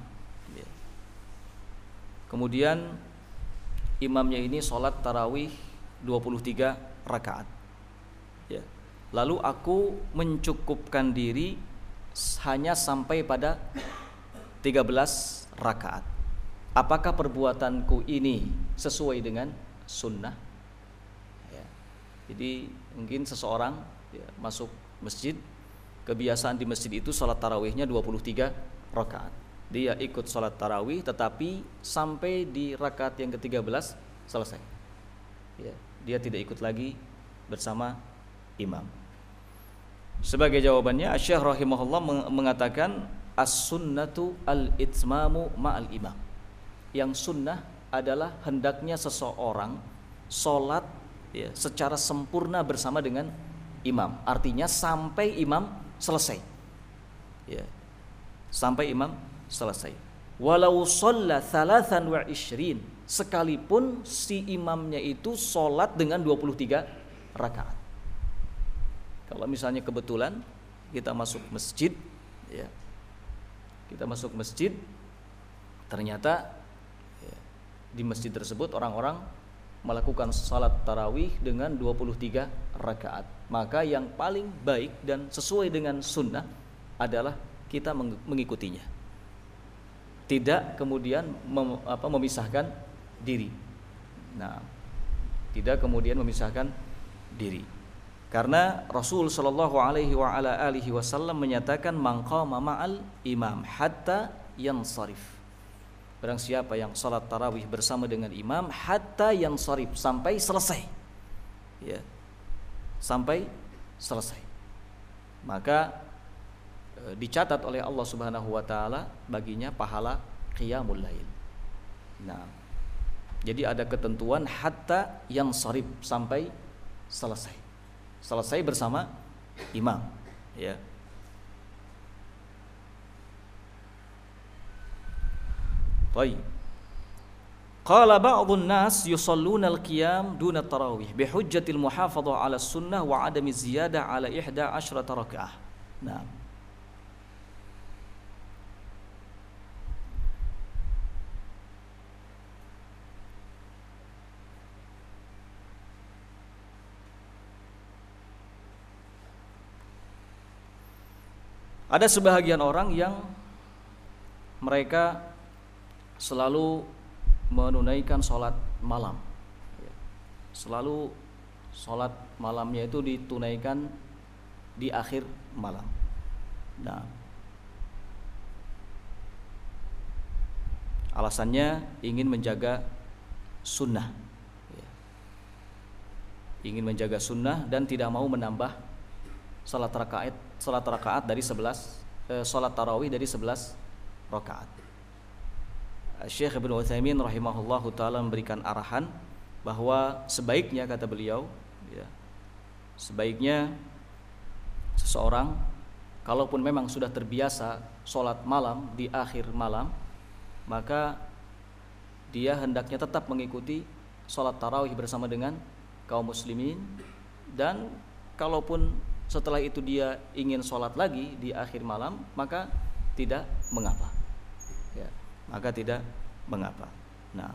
kemudian imamnya ini sholat tarawih dua puluh tiga rakaat, ya. Lalu aku mencukupkan diri hanya sampai pada tiga belas rakaat. Apakah perbuatanku ini sesuai dengan sunnah? Ya. Jadi mungkin seseorang ya, masuk masjid, kebiasaan di masjid itu sholat tarawihnya dua puluh tiga rakaat. Dia ikut sholat tarawih, tetapi sampai di rakaat yang ke tiga belas selesai. Ya, dia tidak ikut lagi bersama imam. Sebagai jawabannya, Asy-Syaikh rahimahullah mengatakan, as-sunnatu al-itmamu ma'al imam. Yang sunnah adalah hendaknya seseorang sholat ya, secara sempurna bersama dengan imam. Artinya sampai imam selesai, ya, sampai imam selesai. Walau shalla thalathan wa ishrin, sekalipun si imamnya itu sholat dengan dua puluh tiga rakaat. Kalau misalnya kebetulan kita masuk masjid, ya, kita masuk masjid, ternyata ya, di masjid tersebut orang-orang melakukan salat tarawih dengan dua puluh tiga rakaat, maka yang paling baik dan sesuai dengan sunnah adalah kita mengikutinya, tidak kemudian mem, apa, memisahkan diri. Nah, tidak kemudian memisahkan diri, karena Rasul Shallallahu Alaihi wa ala alihi Wasallam menyatakan, man qama ma'al imam hatta yansarif. Barang siapa yang salat tarawih bersama dengan imam hatta yansarif, sampai selesai, ya, sampai selesai, maka e, dicatat oleh Allah Subhanahu wa taala baginya pahala qiyamul lail. Nah, jadi ada ketentuan hatta yansarif, sampai selesai. Selesai bersama imam, ya. Baik. Qala ba'dun nas yusalluna al-qiyam duna tarawih bihujjatil muhafadhah 'ala sunnah wa 'adami ziyadah 'ala ihda asyrata raka'ah. Nah, ada sebahagian orang yang mereka selalu menunaikan sholat malam, selalu sholat malamnya itu ditunaikan di akhir malam. Nah, alasannya ingin menjaga sunnah. ingin menjaga sunnah dan tidak mau menambah salat rakaat salat rakaat dari sebelas eh, salat tarawih dari sebelas rakaat. Syekh Ibnu Utsaimin rahimahullahu taala memberikan arahan bahwa sebaiknya, kata beliau, ya, sebaiknya seseorang kalaupun memang sudah terbiasa salat malam di akhir malam, maka dia hendaknya tetap mengikuti salat tarawih bersama dengan kaum muslimin, dan kalaupun setelah itu dia ingin salat lagi di akhir malam, maka tidak mengapa, ya, maka tidak mengapa. Nah,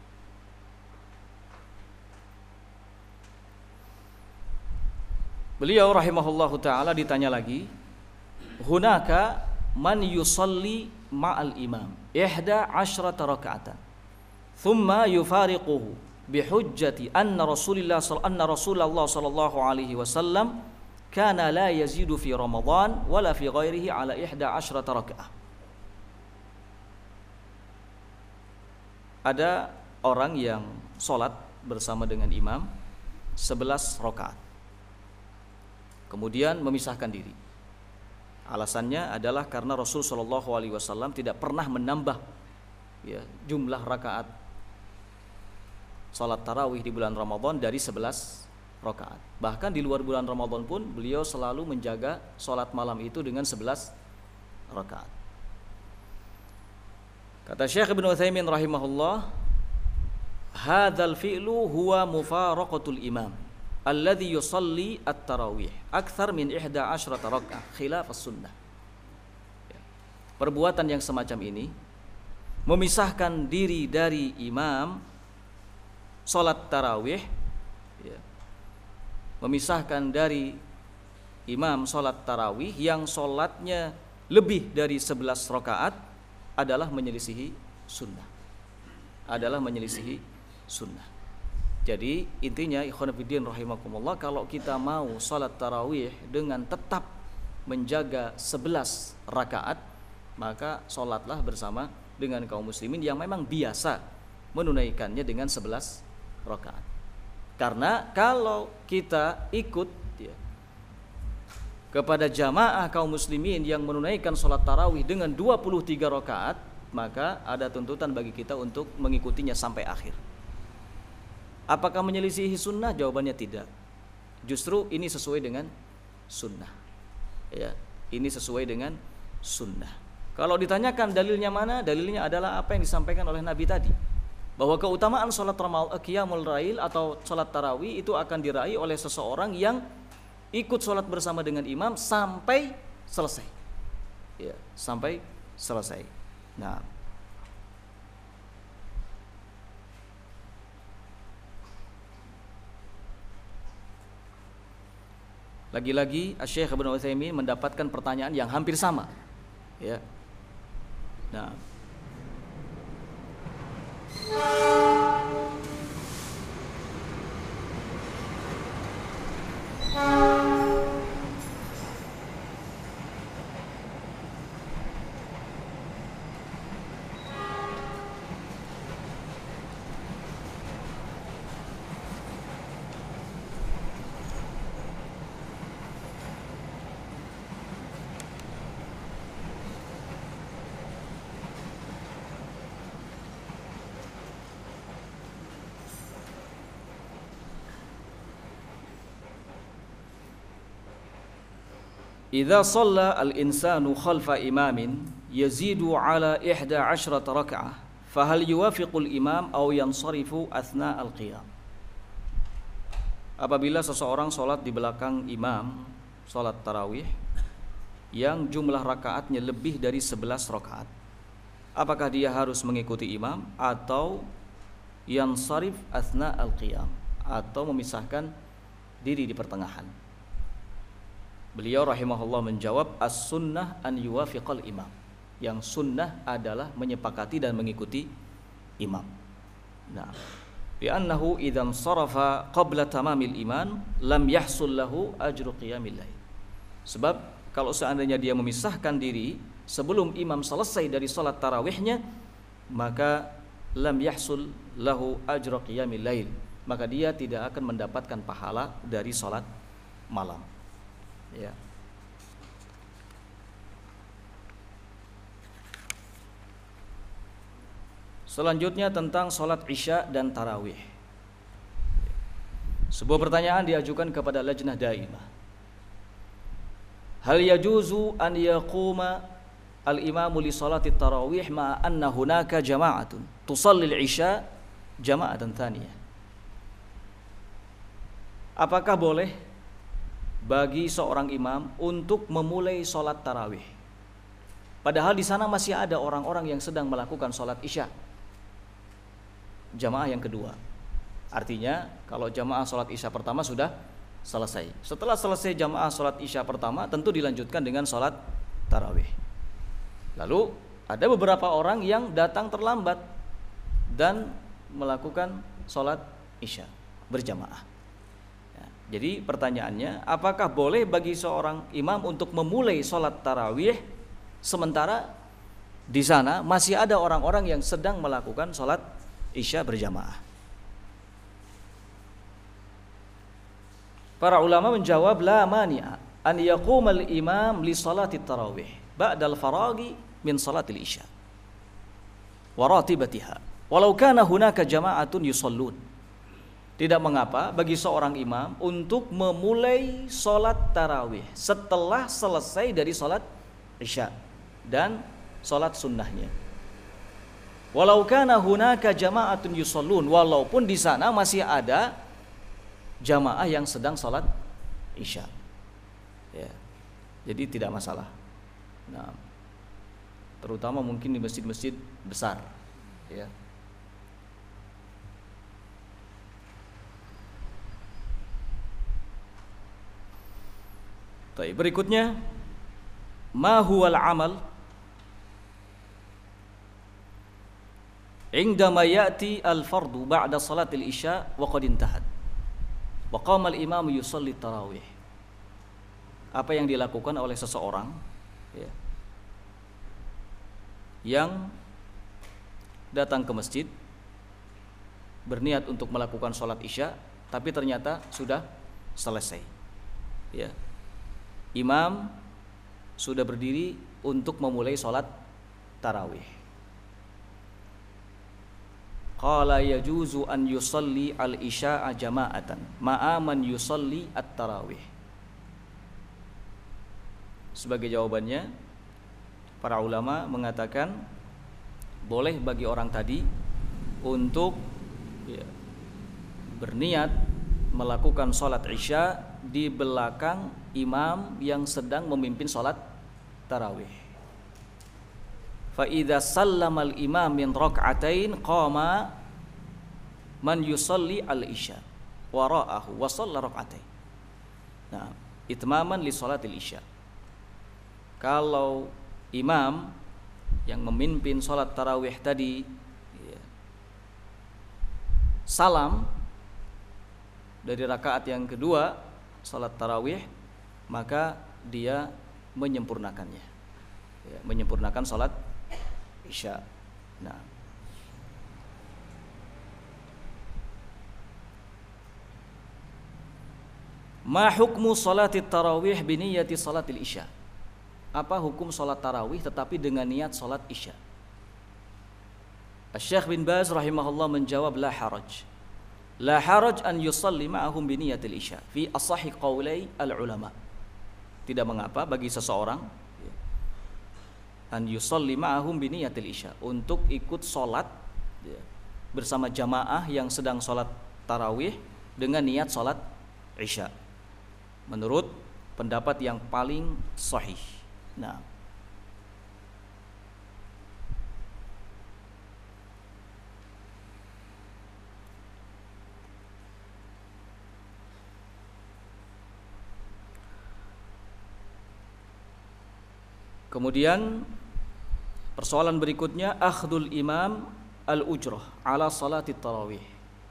beliau rahimahullahu taala ditanya lagi, hunaka man yusalli ma'al imam ihda asyrata raka'atan thumma yufariquhu bihujjati anna Rasulullah anna Rasulullah sallallahu alaihi wasallam kana la yazidu fi Ramadan wala fi ghairihi ala ihda asyrata raka'ah. Ada orang yang salat bersama dengan imam sebelas rakaat, kemudian memisahkan diri. Alasannya adalah karena Rasul sallallahu alaihi wasallam tidak pernah menambah, ya, jumlah rakaat salat tarawih di bulan Ramadan dari sebelas rakaat. Bahkan di luar bulan Ramadan pun beliau selalu menjaga salat malam itu dengan sebelas rakaat. Kata Syekh Ibnu Utsaimin rahimahullah, hadzal fi'lu huwa mufaraqatul imam alladhi yusalli at-tarawih akthar min ihda asyrata raka'ah khilaf as-sunnah. Perbuatan yang semacam ini, memisahkan diri dari imam salat tarawih, ya, memisahkan dari imam salat tarawih yang salatnya lebih dari sebelas rakaat adalah menyelisihi sunnah. Adalah menyelisihi sunnah. Jadi intinya ikhwan fillah rahimakumullah, kalau kita mau salat tarawih dengan tetap menjaga sebelas rakaat, maka salatlah bersama dengan kaum muslimin yang memang biasa menunaikannya dengan sebelas rakaat. Karena kalau kita ikut, ya, kepada jamaah kaum muslimin yang menunaikan salat tarawih dengan dua puluh tiga rakaat, maka ada tuntutan bagi kita untuk mengikutinya sampai akhir. Apakah menyelisihi sunnah? Jawabannya tidak. Justru ini sesuai dengan sunnah, ya, ini sesuai dengan sunnah. Kalau ditanyakan dalilnya mana, dalilnya adalah apa yang disampaikan oleh Nabi tadi, bahwa keutamaan salat qiyamul lail atau salat tarawih itu akan diraih oleh seseorang yang ikut salat bersama dengan imam sampai selesai, ya, sampai selesai. Nah, lagi-lagi Syekh Ibnu Utsaimin mendapatkan pertanyaan yang hampir sama, ya. Nah, idza shalla al-insanu khalfa imamin yazidu ala ihda asyrata raka'ah fahal yuwafiqul imam aw yansarifu athna al-qiyam. Apabila seseorang salat di belakang imam salat tarawih yang jumlah rakaatnya lebih dari sebelas rakaat, apakah dia harus mengikuti imam atau yansarif athna al-qiyam, atau memisahkan diri di pertengahan? Beliau rahimahullah menjawab, as-sunnah an yuwafiqal imam. Yang sunnah adalah menyepakati dan mengikuti imam. Nah, li'annahu idzan sarafa qabla tamamil iman lam yahsul lahu ajru qiyamil lail. Sebab kalau seandainya dia memisahkan diri sebelum imam selesai dari salat tarawihnya, maka lam yahsul lahu ajru qiyamil lail, maka dia tidak akan mendapatkan pahala dari sholat malam. Ya. Selanjutnya tentang sholat isya dan tarawih. Sebuah pertanyaan diajukan kepada lajnah daimah. Hal yajuzu an yaquma al-imamu li salati tarawih ma anna hunaka jama'atun tusalli al-isya jama'atan thaniyah. Apakah boleh bagi seorang imam untuk memulai sholat tarawih padahal di sana masih ada orang-orang yang sedang melakukan sholat isya jamaah yang kedua? Artinya kalau jamaah sholat isya pertama sudah selesai, setelah selesai jamaah sholat isya pertama tentu dilanjutkan dengan sholat tarawih. Lalu ada beberapa orang yang datang terlambat dan melakukan sholat isya berjamaah. Ya, jadi pertanyaannya, apakah boleh bagi seorang imam untuk memulai sholat tarawih sementara di sana masih ada orang-orang yang sedang melakukan sholat isya berjamaah? Para ulama menjawab, la mani'a an yaqumal imam li salati tarawih ba'dal faragi min salatil isya wa ratibatiha walau kana hunaka jama'atun yusallun. Tidak mengapa bagi seorang imam untuk memulai salat tarawih setelah selesai dari salat isya dan salat sunnahnya, walau kana hunaka jama'atun yusallun, walaupun di sana masih ada jamaah yang sedang salat isya. Ya. Jadi tidak masalah. Nah, terutama mungkin di masjid-masjid besar, ya. Baik, berikutnya ma huwal amal indama ya'ti al-fardu ba'da salatil isya wa qad intahat wa qama al-imam yusalli tarawih. Apa yang dilakukan oleh seseorang, ya, yang datang ke masjid berniat untuk melakukan sholat isya tapi ternyata sudah selesai, ya. Imam sudah berdiri untuk memulai sholat tarawih. Qala yajuzu an yusalli al-isya'a jama'atan ma'aman yusalli at-tarawih. Sebagai jawabannya, para ulama mengatakan boleh bagi orang tadi untuk, ya, berniat melakukan sholat isya di belakang imam yang sedang memimpin sholat tarawih. Fa idza sallama al-imam min rak'atain qama man yusalli al-isya wara'ahu wa shalla rak'atain. Nah, itmaman li sholatil isya. Kalau imam yang memimpin sholat tarawih tadi, ya, salam dari rakaat yang kedua sholat tarawih, maka dia menyempurnakannya, ya, menyempurnakan sholat isya. Nah, ma hukmu sholatit tarawih biniyati sholatil isya? Apa hukum sholat tarawih tetapi dengan niat sholat isya? Asy-Syaikh bin Baz rahimahullah menjawab, la haraj la haraj an yusalli ma'ahum biniyatil isya fi asahi qawlai al-ulama. Tidak mengapa bagi seseorang an yusalli ma'ahum biniyatil isya, untuk ikut sholat bersama jamaah yang sedang sholat tarawih dengan niat sholat isya, menurut pendapat yang paling sahih. Nah, kemudian persoalan berikutnya, akhdul imam al-ujrah ala salati tarawih.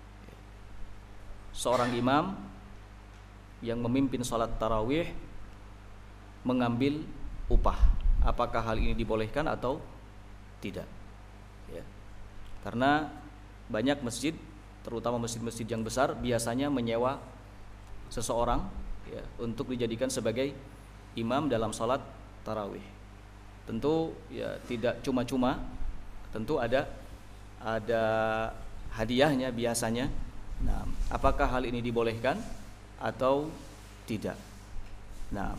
Seorang imam yang memimpin salat tarawih mengambil upah, apakah hal ini dibolehkan atau tidak, ya. Karena banyak masjid terutama masjid-masjid yang besar biasanya menyewa seseorang ya, untuk dijadikan sebagai imam dalam sholat tarawih. Tentu ya tidak cuma-cuma, tentu ada ada hadiahnya biasanya. Nah, apakah hal ini dibolehkan atau tidak? Nah,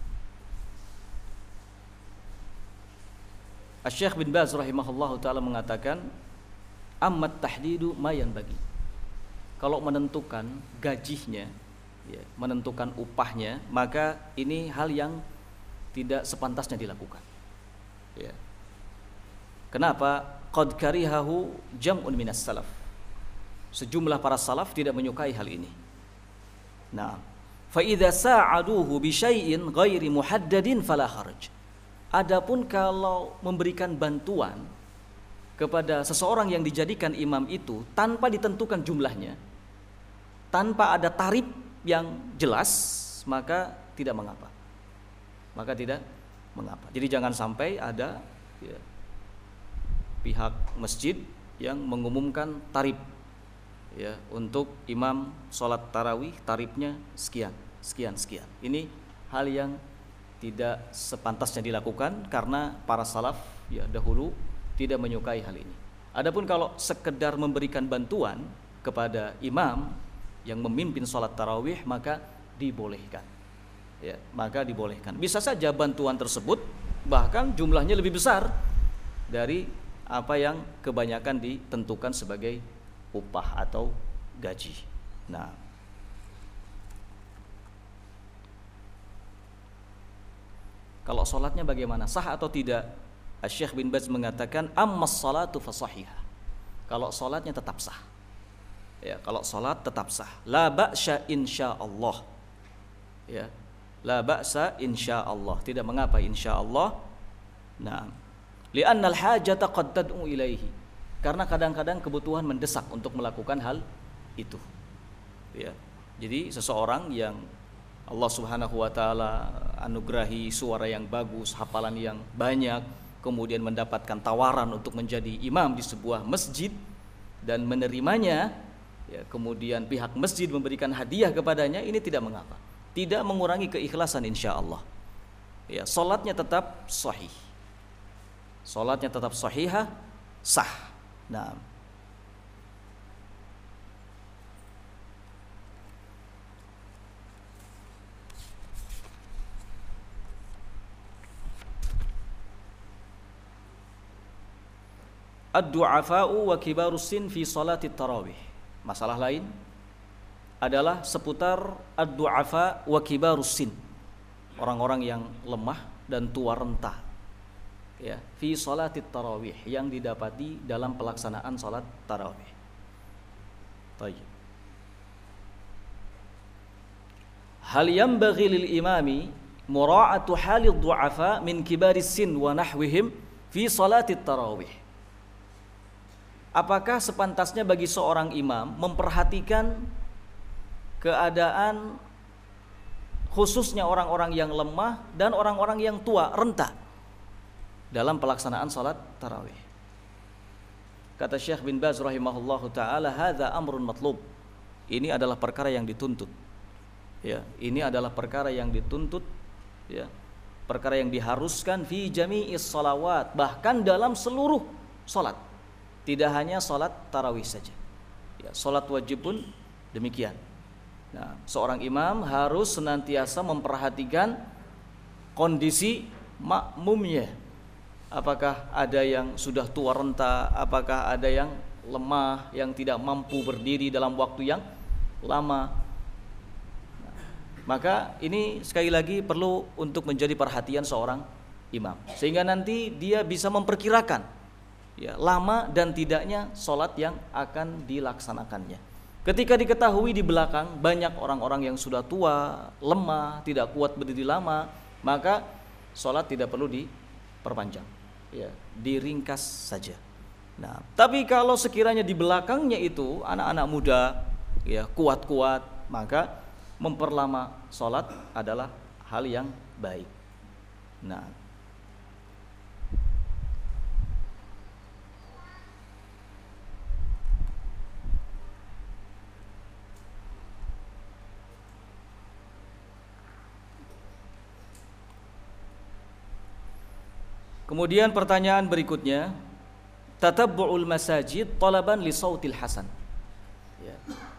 Asy-Syaikh bin Baz rahimahullahu taala mengatakan, ammat tahdidu ma yanbaghi. Kalau menentukan gajinya, ya, menentukan upahnya, maka ini hal yang tidak sepantasnya dilakukan. Ya. Kenapa? Qad karihahu jam'un minas salaf. Sejumlah para salaf tidak menyukai hal ini. Nah, fa idza sa'aduhu bi syai'in ghairi muhaddadin fala haraj. Adapun kalau memberikan bantuan kepada seseorang yang dijadikan imam itu tanpa ditentukan jumlahnya, tanpa ada tarif yang jelas, maka tidak mengapa. Maka tidak mengapa. Jadi jangan sampai ada ya, pihak masjid yang mengumumkan tarif ya, untuk imam sholat tarawih tarifnya sekian, sekian, sekian. Ini hal yang tidak sepantasnya dilakukan karena para salaf ya dahulu tidak menyukai hal ini. Adapun kalau sekedar memberikan bantuan kepada imam yang memimpin sholat tarawih, maka dibolehkan. Ya, maka dibolehkan. Bisa saja bantuan tersebut bahkan jumlahnya lebih besar dari apa yang kebanyakan ditentukan sebagai upah atau gaji. Nah, kalau sholatnya bagaimana? Sah atau tidak? Asy-Syaikh bin Baz mengatakan, ammas salatu fasahihah. Kalau sholatnya tetap sah. Ya, kalau sholat tetap sah. La ba'sya insyaallah. Ya, la ba'sa insyaallah. Tidak mengapa insyaallah. Nah, li'annal hajata qad tad'u ilaihi. Karena kadang-kadang kebutuhan mendesak untuk melakukan hal itu. Ya. Jadi seseorang yang Allah Subhanahu wa taala anugerahi suara yang bagus, hafalan yang banyak, kemudian mendapatkan tawaran untuk menjadi imam di sebuah masjid dan menerimanya, ya, kemudian pihak masjid memberikan hadiah kepadanya, ini tidak mengapa. Tidak mengurangi keikhlasan insyaallah. Ya, salatnya tetap sahih. Salatnya tetap sahihah, sah. Nah, ad-du'afa'u wa kibarus sin fi salati tarawih. Masalah lain adalah seputar ad-du'afa wa kibarus sin. Orang-orang yang lemah dan tua renta. Ya, fi salati tarawih, yang didapati dalam pelaksanaan salat tarawih. Baik. Hal yanbaghi lil imami mura'atu halid du'afa min kibaris sin wa nahwihim fi salati tarawih. Apakah sepantasnya bagi seorang imam memperhatikan keadaan khususnya orang-orang yang lemah dan orang-orang yang tua renta dalam pelaksanaan salat tarawih? Kata Syekh bin Baz rahimahullahu taala, hadza amrun matlub. Ini adalah perkara yang dituntut. Ya, ini adalah perkara yang dituntut, ya. Perkara yang diharuskan fi jami'is shalawat, bahkan dalam seluruh salat. Tidak hanya salat tarawih saja. Ya, salat wajib pun demikian. Nah, seorang imam harus senantiasa memperhatikan kondisi makmumnya. Apakah ada yang sudah tua renta, apakah ada yang lemah, yang tidak mampu berdiri dalam waktu yang lama. Nah, maka ini sekali lagi perlu untuk menjadi perhatian seorang imam, sehingga nanti dia bisa memperkirakan, ya, lama dan tidaknya sholat yang akan dilaksanakannya. Ketika diketahui di belakang banyak orang-orang yang sudah tua, lemah, tidak kuat berdiri lama, maka sholat tidak perlu diperpanjang, ya, diringkas saja. Nah, tapi kalau sekiranya di belakangnya itu anak-anak muda, ya, kuat-kuat, maka memperlama sholat adalah hal yang baik. Nah, Kemudian pertanyaan berikutnya, tatabbu'ul masajid talaban li sautil hasan. Ya.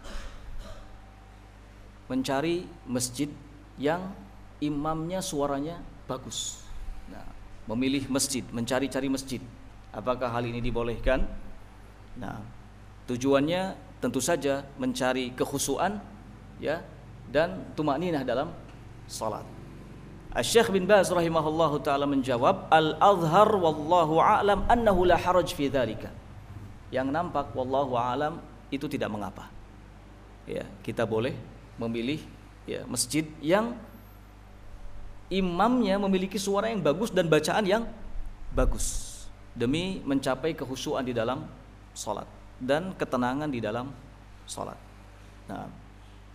Mencari masjid yang imamnya suaranya bagus. Nah, memilih masjid, mencari-cari masjid. Apakah hal ini dibolehkan? Nah, tujuannya tentu saja mencari kekhusyuan, ya, dan tumakninah dalam salat. Asy-Syaikh bin Baz rahimahullahu taala menjawab, al-azhar wallahu a'lam annahu la haraj fi dzalika. Yang nampak wallahu a'lam itu tidak mengapa. Ya, kita boleh memilih ya masjid yang imamnya memiliki suara yang bagus dan bacaan yang bagus demi mencapai kekhusyuan di dalam salat dan ketenangan di dalam salat. Nah,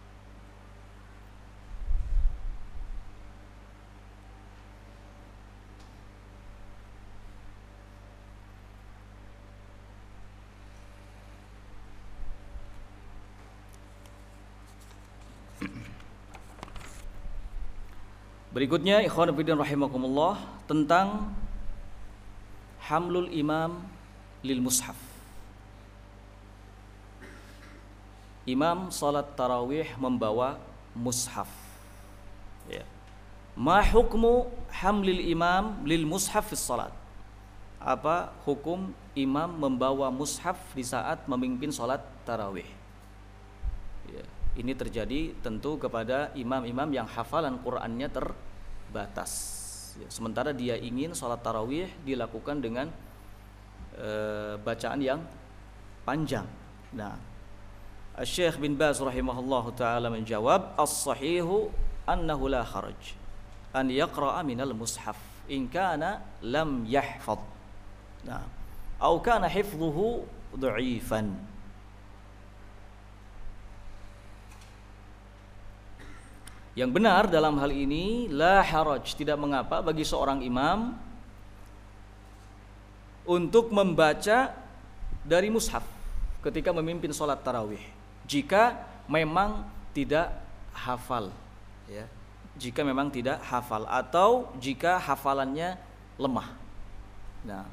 berikutnya ikhwan fillah rahimakumullah tentang hamlul imam lil mushaf. Imam salat tarawih membawa mushaf. Ya. Ma hukmu hamlil imam lil mushaf fi salat? Apa hukum imam membawa mushaf di saat memimpin salat tarawih? Ya. Ini terjadi tentu kepada imam-imam yang hafalan Qur'annya terbatas. Ya, sementara dia ingin sholat tarawih dilakukan dengan e, bacaan yang panjang. Nah, Asy-Syaikh bin Baz rahimahullahu taala menjawab, as-sahihu annahu la haraj an yaqra'a minal mushaf in kana lam yahfaz. Nah, au kana hifdhuhu dha'ifan. Yang benar dalam hal ini la haraj, tidak mengapa bagi seorang imam untuk membaca dari mushaf ketika memimpin sholat tarawih jika memang tidak hafal, ya. Jika memang tidak hafal atau jika hafalannya lemah. Nah,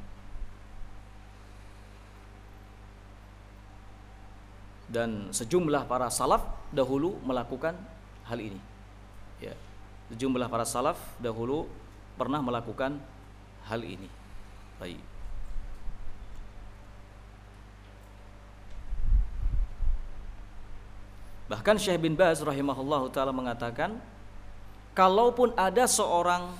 dan sejumlah para salaf dahulu melakukan hal ini. Ya, sejumlah para salaf dahulu pernah melakukan hal ini. Baik. Bahkan Syekh bin Baz rahimahullahu taala mengatakan, kalaupun ada seorang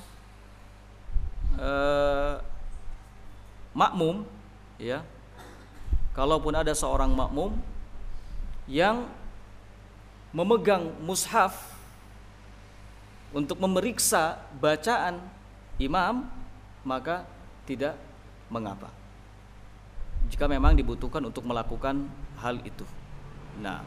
eh, makmum, ya, kalaupun ada seorang makmum yang memegang mushaf untuk memeriksa bacaan imam, maka tidak mengapa jika memang dibutuhkan untuk melakukan hal itu. Nah,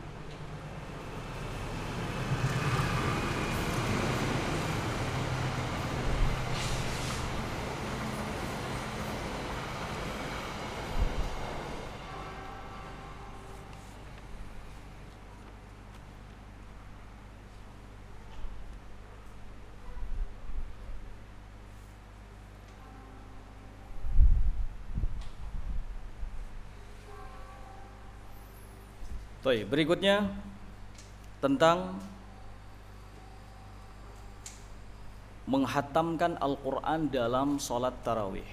baik, berikutnya tentang menghatamkan Al-Quran dalam sholat tarawih.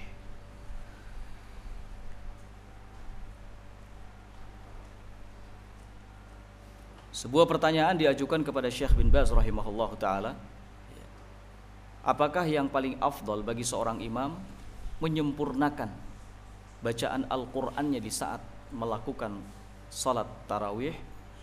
Sebuah pertanyaan diajukan kepada Syekh bin Baz rahimahullahu ta'ala, apakah yang paling afdal bagi seorang imam menyempurnakan bacaan Al-Qur'annya di saat melakukan salat tarawih?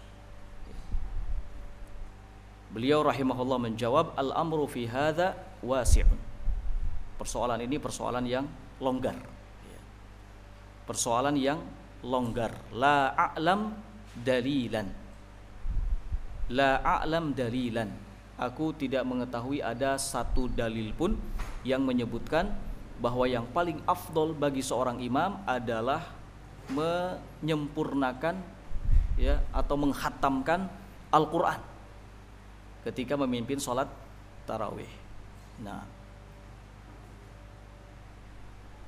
Beliau rahimahullah menjawab, al-amru fi hadza wasi'un. Persoalan ini persoalan yang longgar. Persoalan yang longgar. La a'lam dalilan. La a'lam dalilan. Aku tidak mengetahui ada satu dalil pun yang menyebutkan bahwa yang paling afdol bagi seorang imam adalah menyempurnakan, ya, atau menghatamkan Al-Quran ketika memimpin sholat tarawih. Nah,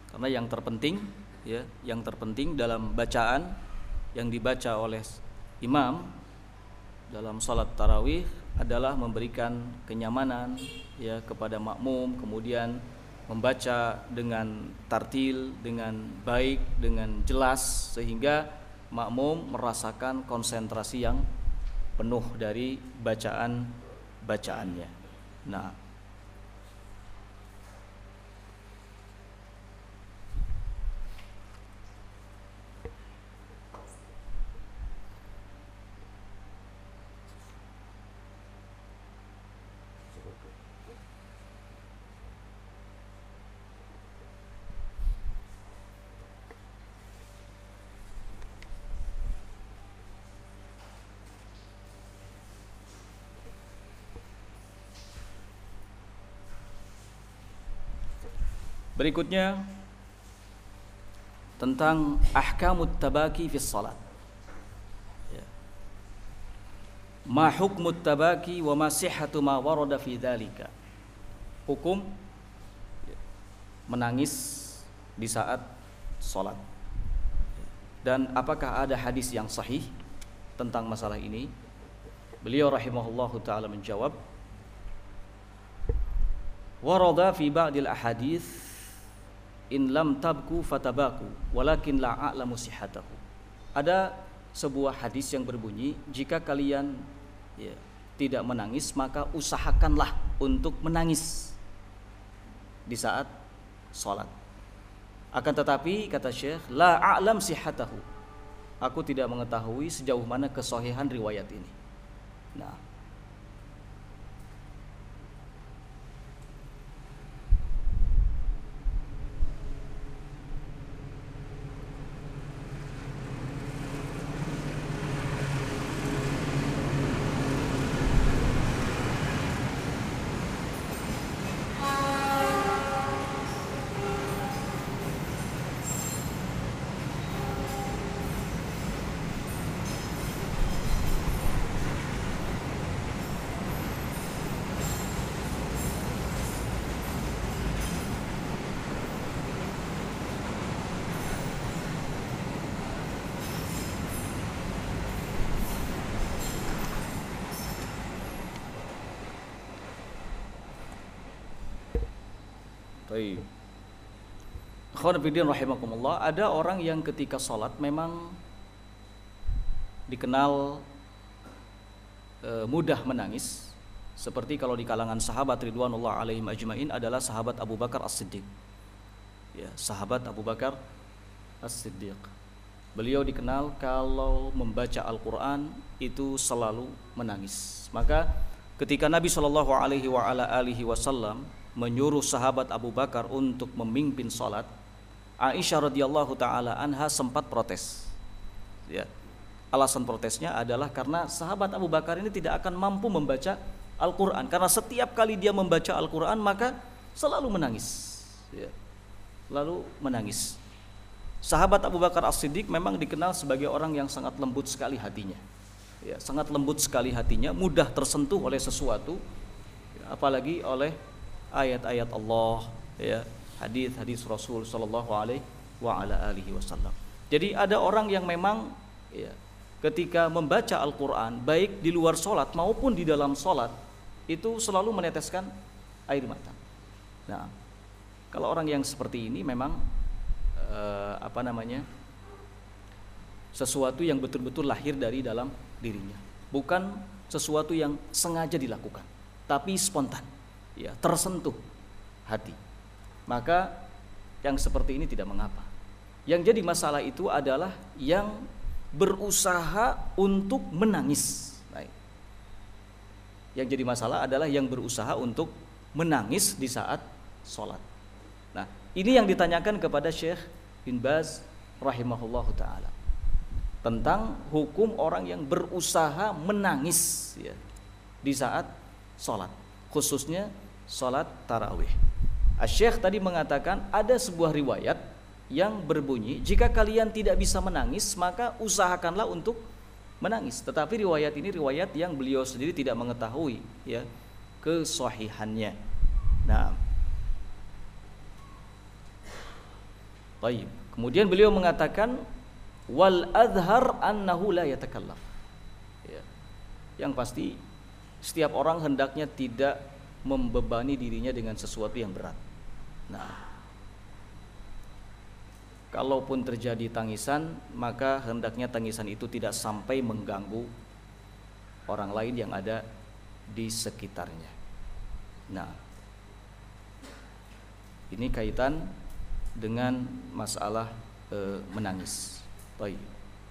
Karena yang terpenting ya, yang terpenting dalam bacaan yang dibaca oleh imam dalam salat tarawih adalah memberikan kenyamanan ya kepada makmum, kemudian membaca dengan tartil, dengan baik, dengan jelas sehingga makmum merasakan konsentrasi yang penuh dari bacaan bacaannya. Nah, berikutnya tentang ahkamut tabaki fi shalat. Ya. Ma hukmut tabaki wa ma sihhatu ma warada fi dzalika. Hukum menangis di saat salat. Dan apakah ada hadis yang sahih tentang masalah ini? Beliau rahimahullahu taala menjawab, warada fi ba'dil ahadits in lam tabku fatabaku walakin la a'lamu sihhatahu. Ada sebuah hadis yang berbunyi, jika kalian ya, tidak menangis maka usahakanlah untuk menangis di saat salat. Akan tetapi kata Syekh, la a'lam sihhatahu, aku tidak mengetahui sejauh mana kesahihan riwayat ini. Nah, Baik. Ikhwan fillah rahimakumullah, ada orang yang ketika sholat memang dikenal e, mudah menangis, seperti kalau di kalangan sahabat ridwanullah alaihim ajmain adalah sahabat Abu Bakar As-Siddiq. Ya, sahabat Abu Bakar As-Siddiq. Beliau dikenal kalau membaca Al-Qur'an itu selalu menangis. Maka ketika Nabi shallallahu alaihi wasallam menyuruh sahabat Abu Bakar untuk memimpin sholat, Aisyah radhiyallahu taala anha sempat protes. Ya. Alasan protesnya adalah karena sahabat Abu Bakar ini tidak akan mampu membaca Al-Qur'an, karena setiap kali dia membaca Al-Qur'an maka selalu menangis. Ya. Lalu menangis. Sahabat Abu Bakar As-Siddiq memang dikenal sebagai orang yang sangat lembut sekali hatinya. Ya, sangat lembut sekali hatinya, mudah tersentuh oleh sesuatu, ya, apalagi oleh ayat-ayat Allah, ya, hadis-hadis Rasul sallallahu alaihi wa ala alihi wasallam. Jadi ada orang yang memang ya, ketika membaca Al-Qur'an baik di luar salat maupun di dalam salat itu selalu meneteskan air mata. Nah, kalau orang yang seperti ini memang eh, apa namanya? sesuatu yang betul-betul lahir dari dalam dirinya, bukan sesuatu yang sengaja dilakukan, tapi spontan. Ya, tersentuh hati, maka yang seperti ini tidak mengapa. Yang jadi masalah itu adalah yang berusaha untuk menangis. Nah, yang jadi masalah adalah yang berusaha untuk menangis di saat sholat. Nah, ini yang ditanyakan kepada Syekh bin Baz rahimahullahu ta'ala tentang hukum orang yang berusaha menangis ya, di saat sholat, khususnya sholat tarawih. Asy-Syaikh tadi mengatakan ada sebuah riwayat yang berbunyi, jika kalian tidak bisa menangis maka usahakanlah untuk menangis. Tetapi riwayat ini riwayat yang beliau sendiri tidak mengetahui ya kesahihannya. Nah, Baik. Kemudian beliau mengatakan wal adhar annahu la yatakallam. Ya. Yang pasti setiap orang hendaknya tidak membebani dirinya dengan sesuatu yang berat. Nah, kalaupun terjadi tangisan, maka hendaknya tangisan itu tidak sampai mengganggu orang lain yang ada di sekitarnya. Nah, ini kaitan dengan masalah e, menangis. Baik.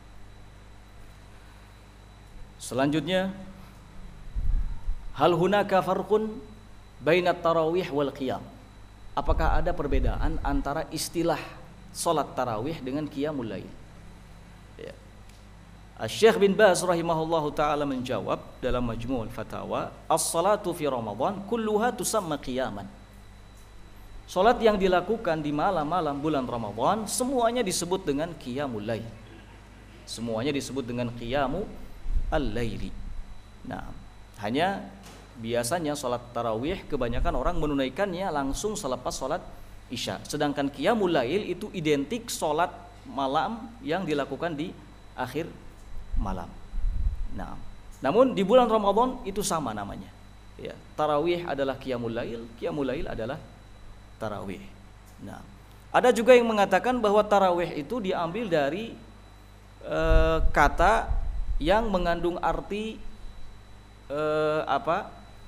Selanjutnya, hal hunaka farqun baina tarawih wal qiyam. Apakah ada perbedaan antara istilah salat tarawih dengan qiyamul lail? Ya. Asy-Syaikh bin Baz rahimahullahu taala menjawab dalam Majmu'ul Fatawa, as-salatu fi Ramadan kulluha tusamma qiyaman. Salat yang dilakukan di malam-malam bulan Ramadan semuanya disebut dengan qiyamul lail. Semuanya disebut dengan qiyamul al-laili. Nah, hanya biasanya salat tarawih kebanyakan orang menunaikannya langsung selepas salat Isya. Sedangkan qiyamul lail itu identik salat malam yang dilakukan di akhir malam. Nah, namun di bulan Ramadan itu sama namanya. Ya, tarawih adalah qiyamul lail, qiyamul lail adalah tarawih. Nah, ada juga yang mengatakan bahwa tarawih itu diambil dari e, kata yang mengandung arti e, apa?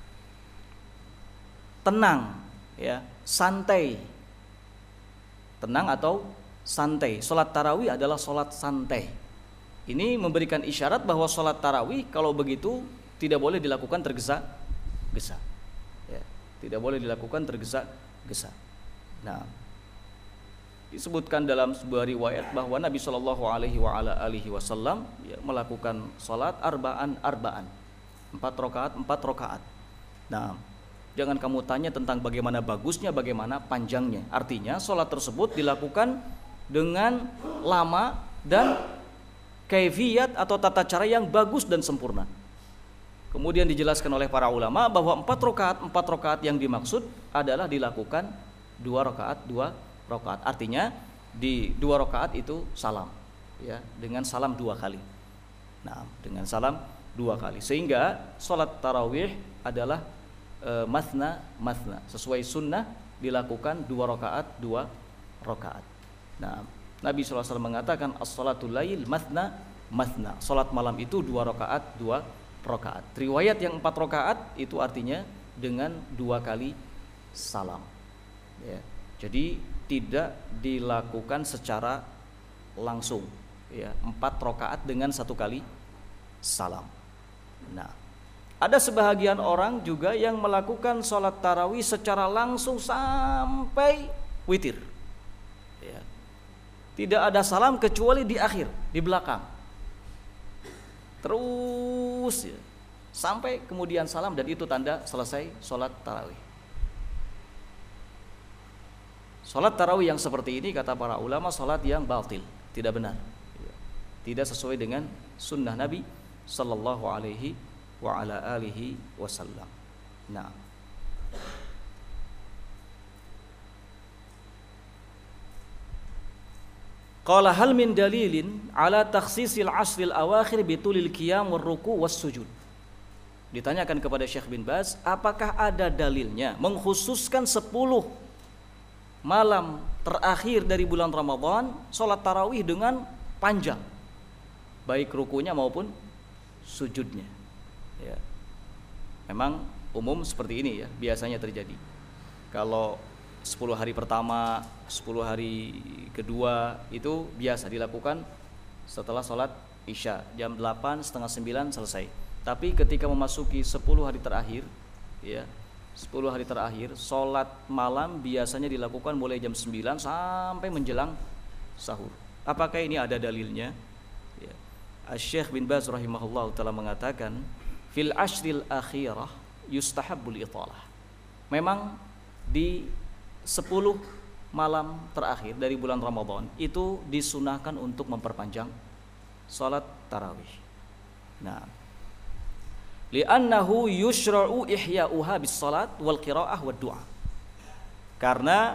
Tenang, ya, santai. Tenang atau santai. Salat tarawih adalah salat santai. Ini memberikan isyarat bahwa salat tarawih kalau begitu tidak boleh dilakukan tergesa-gesa. Ya, tidak boleh dilakukan tergesa-gesa. Nah, disebutkan dalam sebuah riwayat bahwa Nabi Shallallahu Alaihi Wasallam ya, melakukan salat arbaan arbaan, empat rakaat empat rakaat. Nah, jangan kamu tanya tentang bagaimana bagusnya, bagaimana panjangnya. Artinya salat tersebut dilakukan dengan lama dan kaifiyat atau tata cara yang bagus dan sempurna. Kemudian dijelaskan oleh para ulama bahwa empat rakaat empat rakaat yang dimaksud adalah dilakukan dua rakaat dua rakaat. Artinya di dua rakaat itu salam, ya, dengan salam dua kali. Nah, dengan salam dua kali. Sehingga salat tarawih adalah e, mathna mathna, sesuai sunnah dilakukan dua rakaat dua rakaat. Nah, Nabi shallallahu alaihi wasallam mengatakan as-salatul lail mathna mathna. Salat malam itu dua rakaat dua rakaat. Riwayat yang empat rakaat itu artinya dengan dua kali salam. Ya. Jadi tidak dilakukan secara langsung. Ya, empat rakaat dengan satu kali salam. Nah, ada sebahagian orang juga yang melakukan salat tarawih secara langsung sampai witir. Ya. Tidak ada salam kecuali di akhir, di belakang. Terus ya, sampai kemudian salam dan itu tanda selesai salat tarawih. Salat tarawih yang seperti ini kata para ulama salat yang batil, tidak benar. Tidak sesuai dengan sunnah Nabi sallallahu alaihi wa ala alihi wasallam. Nah, qala hal min dalilin ala takhsisil asril awakhir bitulil qiyam war ruku was sujud. Ditanyakan kepada Syekh bin Baz, apakah ada dalilnya mengkhususkan sepuluh malam terakhir dari bulan Ramadan salat tarawih dengan panjang, baik rukunya maupun sujudnya. Ya. Memang umum seperti ini ya, biasanya terjadi. Kalau sepuluh hari pertama, sepuluh hari kedua itu biasa dilakukan setelah sholat Isya jam delapan setengah sembilan selesai. Tapi ketika memasuki sepuluh hari terakhir, ya, sepuluh hari terakhir sholat malam biasanya dilakukan mulai jam sembilan sampai menjelang sahur. Apakah ini ada dalilnya? Ya. Asy-Syaikh bin Baz rahimahullah telah mengatakan fil ashril akhirah yustahabbul italah. Memang di sepuluh malam terakhir dari bulan Ramadan itu disunahkan untuk memperpanjang salat tarawih. Nah, li'annahu yushra'u ihya'uha bis salat wal qira'ah wad du'a. Karena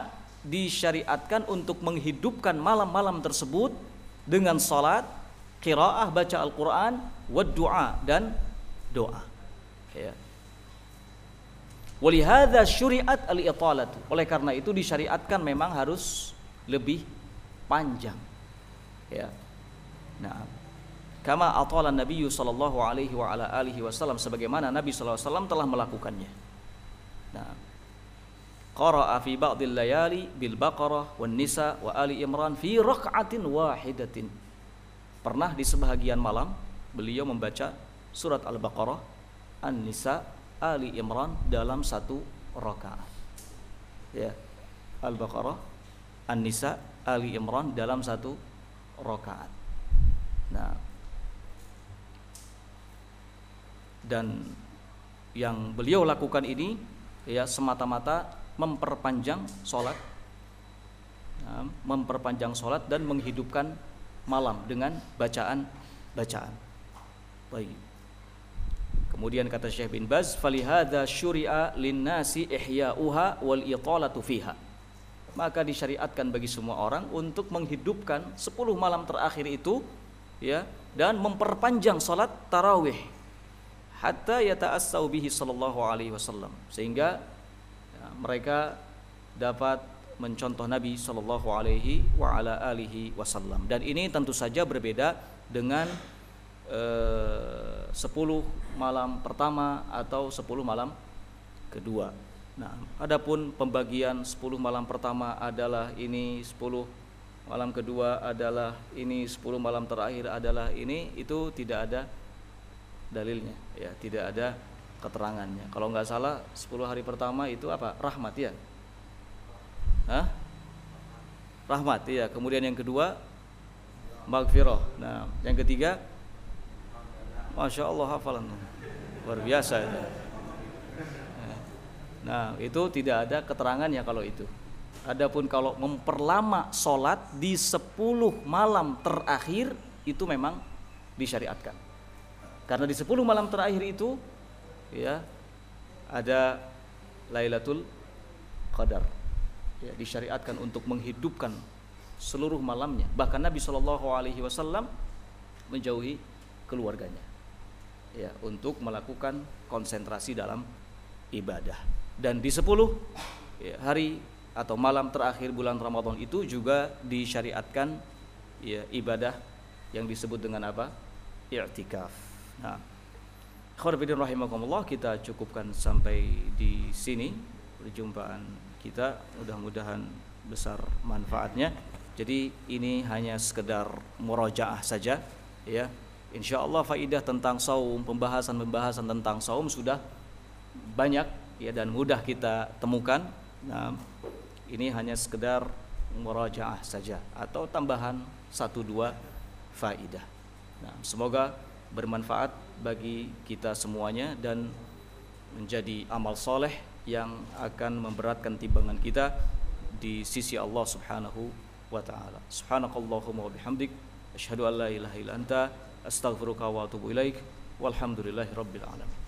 disyariatkan untuk menghidupkan malam-malam tersebut dengan salat, qiraah baca Al-Qur'an, wa du'a dan doa. Ya. Walihadza syuri'at al-italatu. Oleh karena itu disyariatkan memang harus lebih panjang. Ya. Nah, kama atala Nabi sallallahu alaihi wa ala alihi wasallam, sebagaimana Nabi sallallahu alaihi wasallam telah melakukannya. Nah, qara'a fi ba'dil layali bil Baqarah wan Nisa wa Ali Imran fi rak'atin wahidatin. Pernah di sebahagian malam beliau membaca surat Al-Baqarah, An-Nisa, Ali Imran dalam satu rakaat. Ya. Al-Baqarah, An-Nisa, Ali Imran dalam satu rakaat. Nah, dan yang beliau lakukan ini ya semata-mata memperpanjang sholat, nah, memperpanjang sholat dan menghidupkan malam dengan bacaan-bacaan. Baik. Kemudian kata Syekh bin Baz, falihadza syuri'a linnasi ihya'uha wal italatu fiha. Maka disyariatkan bagi semua orang untuk menghidupkan sepuluh malam terakhir itu, ya, dan memperpanjang salat tarawih hatta yata'assau bihi sallallahu alaihi wasallam, sehingga ya, mereka dapat mencontoh Nabi sallallahu alaihi wa ala alihi wasallam. Dan ini tentu saja berbeda dengan eh, sepuluh malam pertama atau sepuluh malam kedua. Nah, adapun pembagian sepuluh malam pertama adalah ini, sepuluh malam kedua adalah ini, sepuluh malam terakhir adalah ini, itu tidak ada dalilnya, ya, tidak ada keterangannya. Kalau nggak salah sepuluh hari pertama itu apa? Rahmat, ya. Hah? Rahmat, ya. Kemudian yang kedua maghfirah. Nah, yang ketiga, Masya Allah, hafalan luar biasa itu. Nah, itu tidak ada keterangannya kalau itu. Adapun kalau memperlama sholat di sepuluh malam terakhir itu memang disyariatkan. Karena di sepuluh malam terakhir itu, ya, ada Lailatul Qadar. Ya, disyariatkan untuk menghidupkan seluruh malamnya. Bahkan Nabi Shallallahu Alaihi Wasallam menjauhi keluarganya, ya, untuk melakukan konsentrasi dalam ibadah. Dan di sepuluh ya, hari atau malam terakhir bulan Ramadan itu juga disyariatkan, ya, ibadah yang disebut dengan apa? I'tikaf. Nah, khairuddin rahimakumullah, kita cukupkan sampai di sini perjumpaan kita, mudah-mudahan besar manfaatnya. Jadi ini hanya sekedar murojaah saja, ya. Insyaallah faidah tentang saum, pembahasan-pembahasan tentang saum sudah banyak, ya, dan mudah kita temukan. Nah, ini hanya sekedar murojaah saja atau tambahan satu dua faidah. Nah, semoga bermanfaat bagi kita semuanya dan menjadi amal soleh yang akan memberatkan timbangan kita di sisi Allah Subhanahu wa taala. Subhanakallahumma wa bihamdik, asyhadu an la ilaha illa anta, astaghfiruka wa atubu ilaik. Walhamdulillahirabbil alamin.